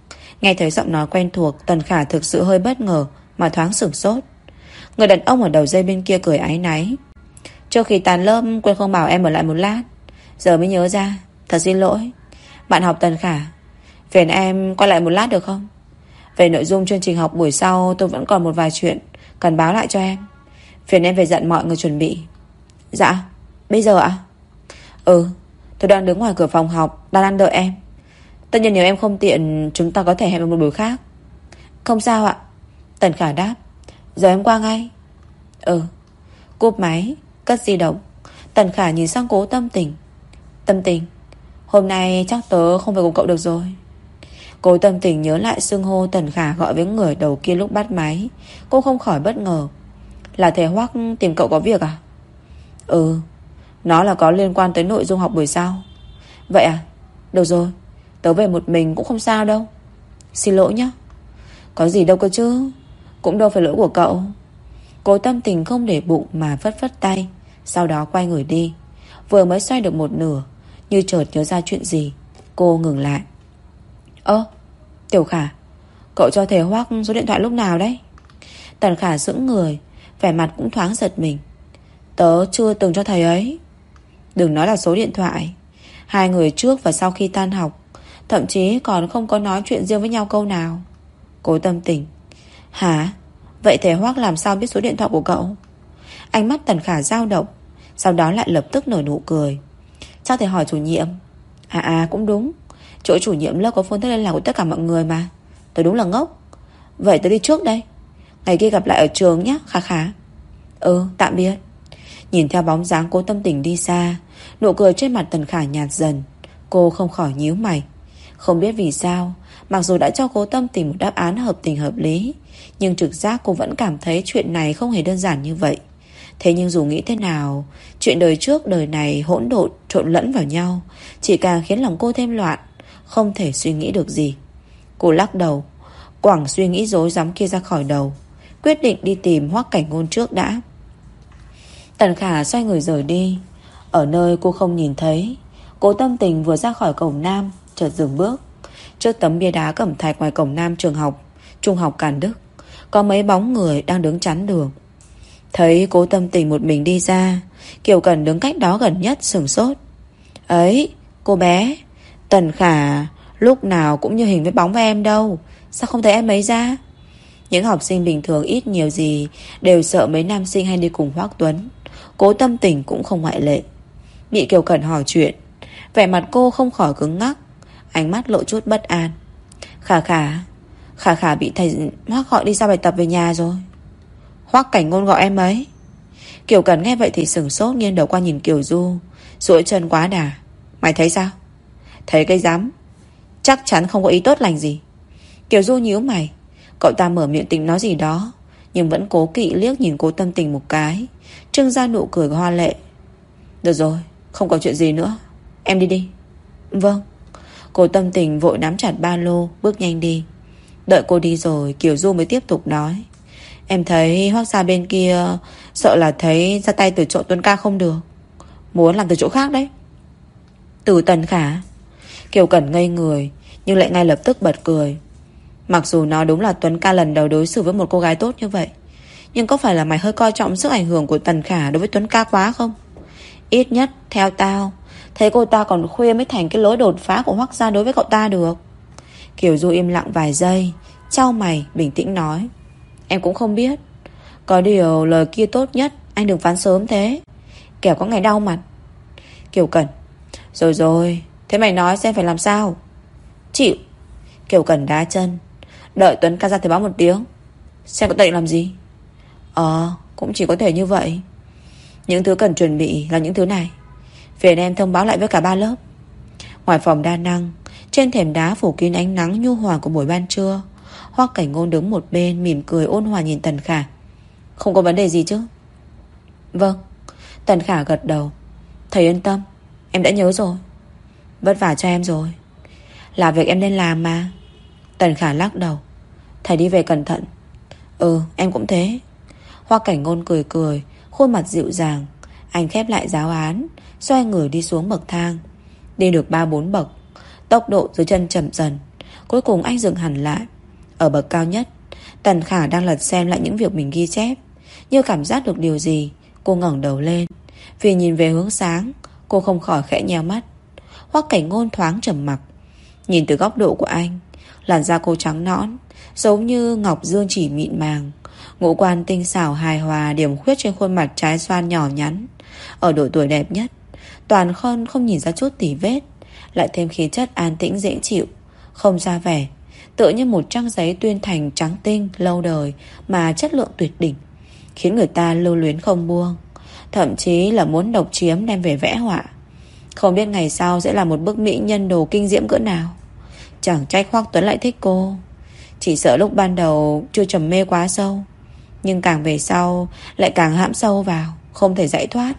Nghe thấy giọng nói quen thuộc, Tần Khả thực sự hơi bất ngờ mà thoáng sửng sốt. Người đàn ông ở đầu dây bên kia cười áy náy. Trước khi tàn lớp quên không bảo em ở lại một lát, giờ mới nhớ ra. Thật xin lỗi. Bạn học Tần Khả, phiền em quay lại một lát được không? Về nội dung chương trình học buổi sau tôi vẫn còn một vài chuyện cần báo lại cho em. Phiền em về dặn mọi người chuẩn bị. Dạ. Bây giờ ạ? Ừ, tôi đang đứng ngoài cửa phòng học, đang đợi em. Tất nhiên nếu em không tiện, chúng ta có thể hẹn một buổi khác. Không sao ạ. Tần Khả đáp. Giờ em qua ngay. Ừ. Cúp máy, cất di động, Tần Khả nhìn sang Cố Tâm Tình. Tâm Tình, hôm nay chắc tớ không phải cùng cậu được rồi. Cố Tâm Tình nhớ lại xưng hô Tần Khả gọi với người đầu kia lúc bắt máy. Cô không khỏi bất ngờ. Là thầy Hoắc tìm cậu có việc à? Ừ, nó là có liên quan tới nội dung học buổi sau. Vậy à? Được rồi, tớ về một mình cũng không sao đâu. Xin lỗi nhé. Có gì đâu cơ chứ, cũng đâu phải lỗi của cậu. Cố Tâm Tình không để bụng mà phất phất tay, sau đó quay người đi. Vừa mới xoay được một nửa, như chợt nhớ ra chuyện gì, cô ngừng lại. Ơ, Tiểu Khả, cậu cho thầy Hoắc số điện thoại lúc nào đấy? Tần Khả sững người, vẻ mặt cũng thoáng giật mình. Tớ chưa từng cho thầy ấy. Đừng nói là số điện thoại, 2 người trước và sau khi tan học thậm chí còn không có nói chuyện riêng với nhau câu nào. Cố Tâm Tình. Hả? Vậy thầy Hoắc làm sao biết số điện thoại của cậu? Ánh mắt Tần Khả dao động, sau đó lại lập tức nở nụ cười. Chắc thầy hỏi chủ nhiệm. Cũng đúng, chỗ chủ nhiệm lớp có phone thức liên lạc của tất cả mọi người mà. Tớ đúng là ngốc. Vậy tớ đi trước đây, ngày kia gặp lại ở trường nhé Khả Khả. Ừ, tạm biệt. Nhìn theo bóng dáng Cố Tâm Tình đi xa, nụ cười trên mặt Tần Khả nhạt dần. Cô không khỏi nhíu mày. Không biết vì sao, mặc dù đã cho Cố Tâm Tình một đáp án hợp tình hợp lý, nhưng trực giác cô vẫn cảm thấy chuyện này không hề đơn giản như vậy. Thế nhưng dù nghĩ thế nào, chuyện đời trước đời này hỗn độn trộn lẫn vào nhau, chỉ càng khiến lòng cô thêm loạn, không thể suy nghĩ được gì. Cô lắc đầu, quẳng suy nghĩ rối rắm kia ra khỏi đầu, quyết định đi tìm Hoắc Cảnh Ngôn trước đã. Tần Khả xoay người rời đi. Ở nơi cô không nhìn thấy, Cố Tâm Tình vừa ra khỏi cổng Nam chợt dừng bước. Trước tấm bia đá cẩm thạch ngoài cổng Nam Trung học Càn Đức, có mấy bóng người đang đứng chắn đường. Thấy Cố Tâm Tình một mình đi ra, Kiều Cần đứng cách đó gần nhất sửng sốt. Ấy, cô bé, Tần Khả lúc nào cũng như hình với bóng với em đâu, sao không thấy em ấy ra? Những học sinh bình thường ít nhiều gì đều sợ mấy nam sinh hay đi cùng Hoắc Tuấn. Cố Tâm Tình cũng không ngoại lệ. Bị Kiều Cẩn hỏi chuyện, vẻ mặt cô không khỏi cứng ngắc, ánh mắt lộ chút bất an. Khả Khả bị thầy Hoắc gọi đi giao bài tập về nhà rồi. Hoắc Cảnh Ngôn gọi em ấy. Kiều Cẩn nghe vậy thì sửng sốt, nghiêng đầu qua nhìn Kiều Du, duỗi chân quá đà. Mày thấy sao? Thấy cái rắm, chắc chắn không có ý tốt lành gì. Kiều Du nhíu mày. Cậu ta mở miệng tính nói gì đó, nhưng vẫn cố kỵ liếc nhìn Cố Tâm Tình một cái, trưng ra nụ cười hoa lệ. Được rồi, không có chuyện gì nữa, em đi đi. Vâng. Cố Tâm Tình vội nắm chặt ba lô, bước nhanh đi. Đợi cô đi rồi, Kiều Du mới tiếp tục nói. Em thấy Hoắc gia bên kia sợ là thấy ra tay từ chỗ Tuấn ca không được, muốn làm từ chỗ khác đấy. Từ Tần Khả? Kiều Cẩn ngây người, nhưng lại ngay lập tức bật cười. Mặc dù nó đúng là Tuấn ca lần đầu đối xử với một cô gái tốt như vậy, nhưng có phải là mày hơi coi trọng sức ảnh hưởng của Tần Khả đối với Tuấn ca quá không? Ít nhất theo tao, thấy cô ta còn khuya mới thành cái lối đột phá của Hoắc gia đối với cậu ta được. Kiều Du im lặng vài giây, chau mày bình tĩnh nói. Em cũng không biết. Có điều lời kia tốt nhất anh đừng phán sớm thế, kẻo có ngày đau mặt. Kiều Cẩn. Rồi, thế mày nói xem phải làm sao? Chịu. Kiều Cẩn đá chân. Đợi Tuấn ca ra thì báo một tiếng, xem có định làm gì. Cũng chỉ có thể như vậy. Những thứ cần chuẩn bị là những thứ này, phiền em thông báo lại với cả 3 lớp. Ngoài phòng đa năng, trên thềm đá phủ kín ánh nắng nhu hòa của buổi ban trưa, Hoắc Cảnh Ngôn đứng một bên mỉm cười ôn hòa nhìn Tần Khả. Không có vấn đề gì chứ? Vâng. Tần Khả gật đầu. Thầy yên tâm, em đã nhớ rồi. Vất vả cho em rồi. Là việc em nên làm mà. Tần Khả lắc đầu. Thầy đi về cẩn thận. Ừ, em cũng thế. Hoắc Cảnh Ngôn cười cười, khuôn mặt dịu dàng. Anh khép lại giáo án, xoay người đi xuống bậc thang. Đi được 3-4 bậc, tốc độ dưới chân chậm dần. Cuối cùng anh dừng hẳn lại. Ở bậc cao nhất, Tần Khả đang lật xem lại những việc mình ghi chép. Như cảm giác được điều gì, cô ngẩng đầu lên. Vì nhìn về hướng sáng, cô không khỏi khẽ nheo mắt. Hoắc Cảnh Ngôn thoáng trầm mặc. Nhìn từ góc độ của anh, làn da cô trắng nõn, giống như ngọc dương chỉ mịn màng. Ngũ quan tinh xảo hài hòa, điểm khuyết trên khuôn mặt trái xoan nhỏ nhắn. Ở độ tuổi đẹp nhất, toàn không nhìn ra chút tỉ vết, lại thêm khí chất an tĩnh dễ chịu, không ra vẻ, tựa như một trang giấy tuyên thành trắng tinh lâu đời mà chất lượng tuyệt đỉnh, khiến người ta lưu luyến không buông, thậm chí là muốn độc chiếm đem về vẽ họa. Không biết ngày sau sẽ là một bức mỹ nhân đồ kinh diễm cỡ nào. Chẳng trách Hoắc Tuấn lại thích cô. Chỉ sợ lúc ban đầu chưa trầm mê quá sâu, nhưng càng về sau lại càng hãm sâu vào, không thể giải thoát.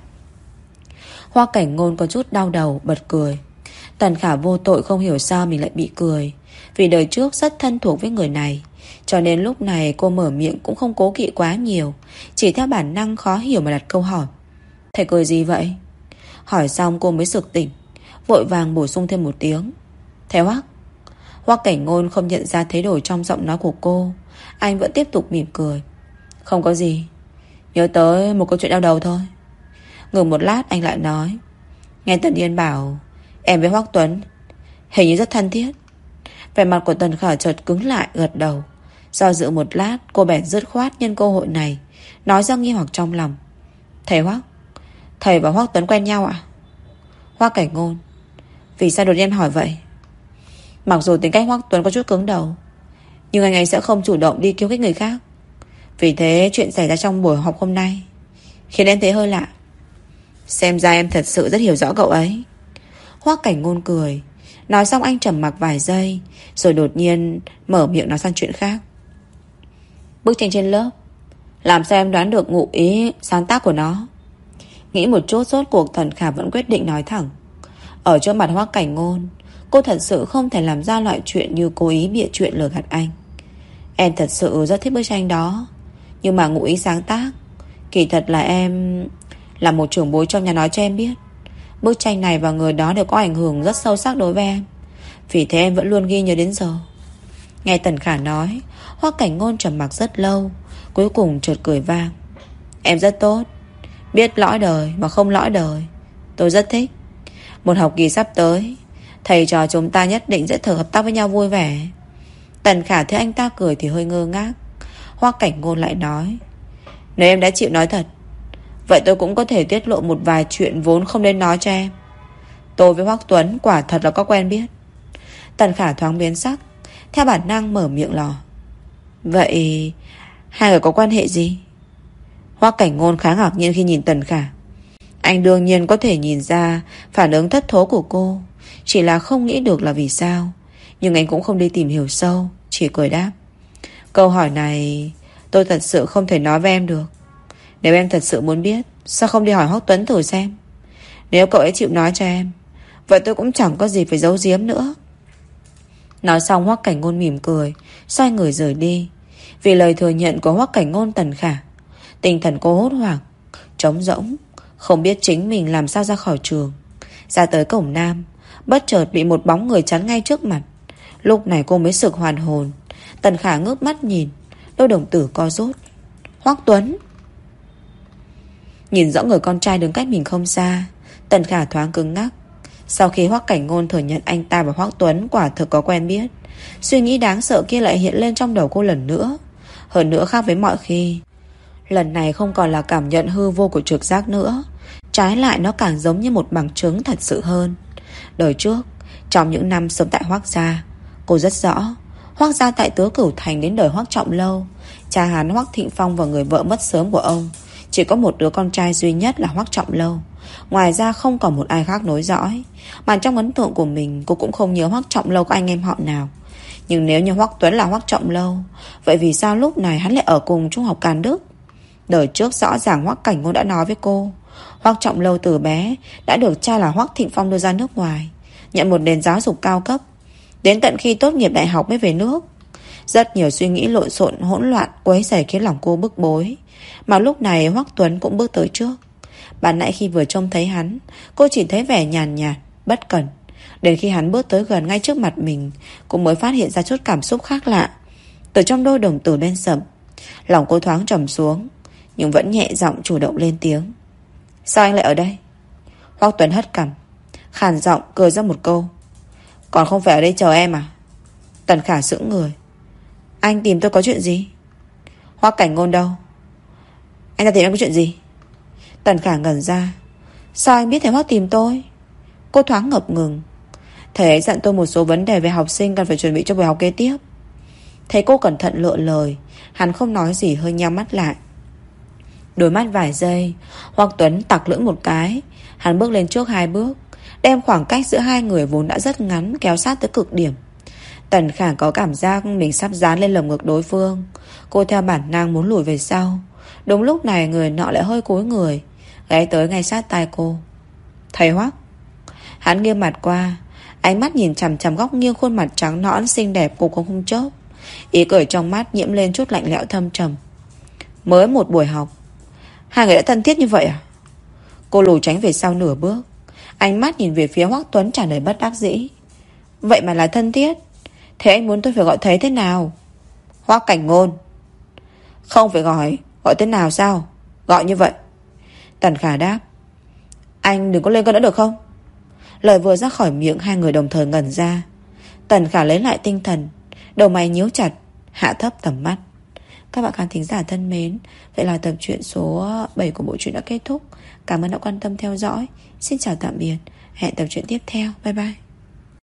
Hoắc Cảnh Ngôn có chút đau đầu, bật cười. Tần Khả vô tội không hiểu sao mình lại bị cười. Vì đời trước rất thân thuộc với người này, cho nên lúc này cô mở miệng cũng không cố kỵ quá nhiều, chỉ theo bản năng khó hiểu mà đặt câu hỏi. Thầy cười gì vậy? Hỏi xong cô mới sực tỉnh, vội vàng bổ sung thêm một tiếng. Thầy Hoắc. Hoắc Cảnh Ngôn không nhận ra thế đổi trong giọng nói của cô. Anh vẫn tiếp tục mỉm cười. Không có gì, nhớ tới một câu chuyện đau đầu thôi. Ngừng một lát anh lại nói. Nghe Tần Yên bảo em với Hoắc Tuấn hình như rất thân thiết. Vẻ mặt của Tần Khả chợt cứng lại, gật đầu. Do dự một lát, cô bèn dứt khoát nhân cơ hội này nói ra nghi hoặc trong lòng. Thầy Hoắc, thầy và Hoắc Tuấn quen nhau ạ? Hoắc Cảnh Ngôn. Vì sao đột nhiên hỏi vậy? Mặc dù tính cách Hoắc Tuấn có chút cứng đầu, nhưng anh ấy sẽ không chủ động đi khiêu khích người khác. Vì thế chuyện xảy ra trong buổi họp hôm nay khiến em thấy hơi lạ. Xem ra em thật sự rất hiểu rõ cậu ấy. Hoắc Cảnh Ngôn cười. Nói xong anh trầm mặc vài giây, rồi đột nhiên mở miệng nói sang chuyện khác. Bức tranh trên lớp, làm sao em đoán được ngụ ý sáng tác của nó? Nghĩ một chút, rốt cuộc Tần Khả vẫn quyết định nói thẳng. Ở trước mặt Hoắc Cảnh Ngôn, cô thật sự không thể làm ra loại chuyện như cố ý bịa chuyện lừa gạt anh. Em thật sự rất thích bức tranh đó, nhưng mà ngụ ý sáng tác kỳ thật là em là một trưởng bối trong nhà nói cho em biết. Bức tranh này và người đó đều có ảnh hưởng rất sâu sắc đối với em, vì thế em vẫn luôn ghi nhớ đến giờ. Nghe Tần Khả nói, Hoắc Cảnh Ngôn trầm mặc rất lâu, cuối cùng chợt cười vang. Em rất tốt, biết lõi đời mà không lõi đời. Tôi rất thích. Một học kỳ sắp tới, thầy trò chúng ta nhất định sẽ thử hợp tác với nhau vui vẻ. Tần Khả thấy anh ta cười thì hơi ngơ ngác. Hoắc Cảnh Ngôn lại nói. Nếu em đã chịu nói thật, vậy tôi cũng có thể tiết lộ một vài chuyện vốn không nên nói cho em. Tôi với Hoắc Tuấn quả thật là có quen biết. Tần Khả thoáng biến sắc, theo bản năng mở miệng lò. Vậy hai người có quan hệ gì? Hoắc Cảnh Ngôn khá ngạc nhiên khi nhìn Tần Khả. Anh đương nhiên có thể nhìn ra phản ứng thất thố của cô, chỉ là không nghĩ được là vì sao. Nhưng anh cũng không đi tìm hiểu sâu, chỉ cười đáp. Câu hỏi này tôi thật sự không thể nói với em được. Nếu em thật sự muốn biết, sao không đi hỏi Hoắc Tuấn thử xem? Nếu cậu ấy chịu nói cho em, vậy tôi cũng chẳng có gì phải giấu giếm nữa. Nói xong Hoắc Cảnh Ngôn mỉm cười, xoay người rời đi. Vì lời thừa nhận của Hoắc Cảnh Ngôn, Tần Khả tinh thần cô hốt hoảng, trống rỗng, không biết chính mình làm sao ra khỏi trường. Ra tới cổng Nam, bất chợt bị một bóng người chắn ngay trước mặt. Lúc này cô mới sực hoàn hồn. Tần Khả ngước mắt nhìn, đôi đồng tử co rút. Hoắc Tuấn. Nhìn rõ người con trai đứng cách mình không xa, Tần Khả thoáng cứng ngắc. Sau khi Hoắc Cảnh Ngôn thừa nhận anh ta và Hoắc Tuấn quả thực có quen biết, suy nghĩ đáng sợ kia lại hiện lên trong đầu cô lần nữa. Hơn nữa khác với mọi khi, lần này không còn là cảm nhận hư vô của trực giác nữa, trái lại nó càng giống như một bằng chứng thật sự hơn. Đời trước, trong những năm sống tại Hoắc gia, cô rất rõ Hoắc gia tại Tứ Cửu Thành đến đời Hoắc Trọng Lâu, cha hắn Hoắc Thịnh Phong và người vợ mất sớm của ông chỉ có một đứa con trai duy nhất là Hoắc Trọng Lâu. Ngoài ra không còn một ai khác nối dõi. Mà trong ấn tượng của mình, cô cũng không nhớ Hoắc Trọng Lâu có anh em họ nào. Nhưng nếu như Hoắc Tuấn là Hoắc Trọng Lâu, vậy vì sao lúc này hắn lại ở cùng trung học Càn Đức? Đời trước rõ ràng Hoắc Cảnh Ngôn đã nói với cô, Hoắc Trọng Lâu từ bé đã được cha là Hoắc Thịnh Phong đưa ra nước ngoài, nhận một nền giáo dục cao cấp, đến tận khi tốt nghiệp đại học mới về nước. Rất nhiều suy nghĩ lộn xộn hỗn loạn quấy rầy khiến lòng cô bức bối. Mà lúc này Hoắc Tuấn cũng bước tới trước. Ban nãy khi vừa trông thấy hắn, cô chỉ thấy vẻ nhàn nhạt, bất cẩn. Đến khi hắn bước tới gần ngay trước mặt mình, cũng mới phát hiện ra chút cảm xúc khác lạ. Từ trong đôi đồng tử đen sẫm, lòng cô thoáng trầm xuống, nhưng vẫn nhẹ giọng chủ động lên tiếng. Sao anh lại ở đây? Hoắc Tuấn hất cằm, khàn giọng cười ra một câu. Còn không phải ở đây chờ em à? Tần Khả sững người. Anh tìm tôi có chuyện gì? Hoắc Cảnh Ngôn đâu? Anh ta tìm em có chuyện gì? Tần Khả ngẩn ra. Sao anh biết thầy Hoắc tìm tôi? Cô thoáng ngập ngừng. Thầy ấy dặn tôi một số vấn đề về học sinh cần phải chuẩn bị cho buổi học kế tiếp. Thấy cô cẩn thận lựa lời, hắn không nói gì, hơi nhắm mắt lại. Đôi mắt vài giây, Hoắc Tuấn tặc lưỡi một cái. Hắn bước lên trước 2 bước, đem khoảng cách giữa hai người vốn đã rất ngắn kéo sát tới cực điểm. Tần Khả có cảm giác mình sắp dán lên lồng ngực đối phương. Cô theo bản năng muốn lùi về sau. Đúng lúc này người nọ lại hơi cúi người, ghé tới ngay sát tai cô. Thầy Hoắc. Hắn nghiêng mặt qua, ánh mắt nhìn chằm chằm góc nghiêng khuôn mặt trắng nõn xinh đẹp của cô không chớp. Ý cười trong mắt nhiễm lên chút lạnh lẽo thâm trầm. Mới một buổi học, hai người đã thân thiết như vậy à? Cô lùi tránh về sau nửa bước, ánh mắt nhìn về phía Hoắc Tuấn trả lời bất đắc dĩ. Vậy mà là thân thiết? Thế anh muốn tôi phải gọi thế nào? Hoắc Cảnh Ngôn. Không phải gọi thế nào sao? Gọi như vậy. Tần Khả đáp. Anh đừng có lên cơn nữa được không? Lời vừa ra khỏi miệng, hai người đồng thời ngẩn ra. Tần Khả lấy lại tinh thần, đầu mày nhíu chặt, hạ thấp tầm mắt. Các bạn khán thính giả thân mến, vậy là tập truyện số 7 của bộ truyện đã kết thúc. Cảm ơn đã quan tâm theo dõi. Xin chào tạm biệt. Hẹn tập truyện tiếp theo. Bye bye.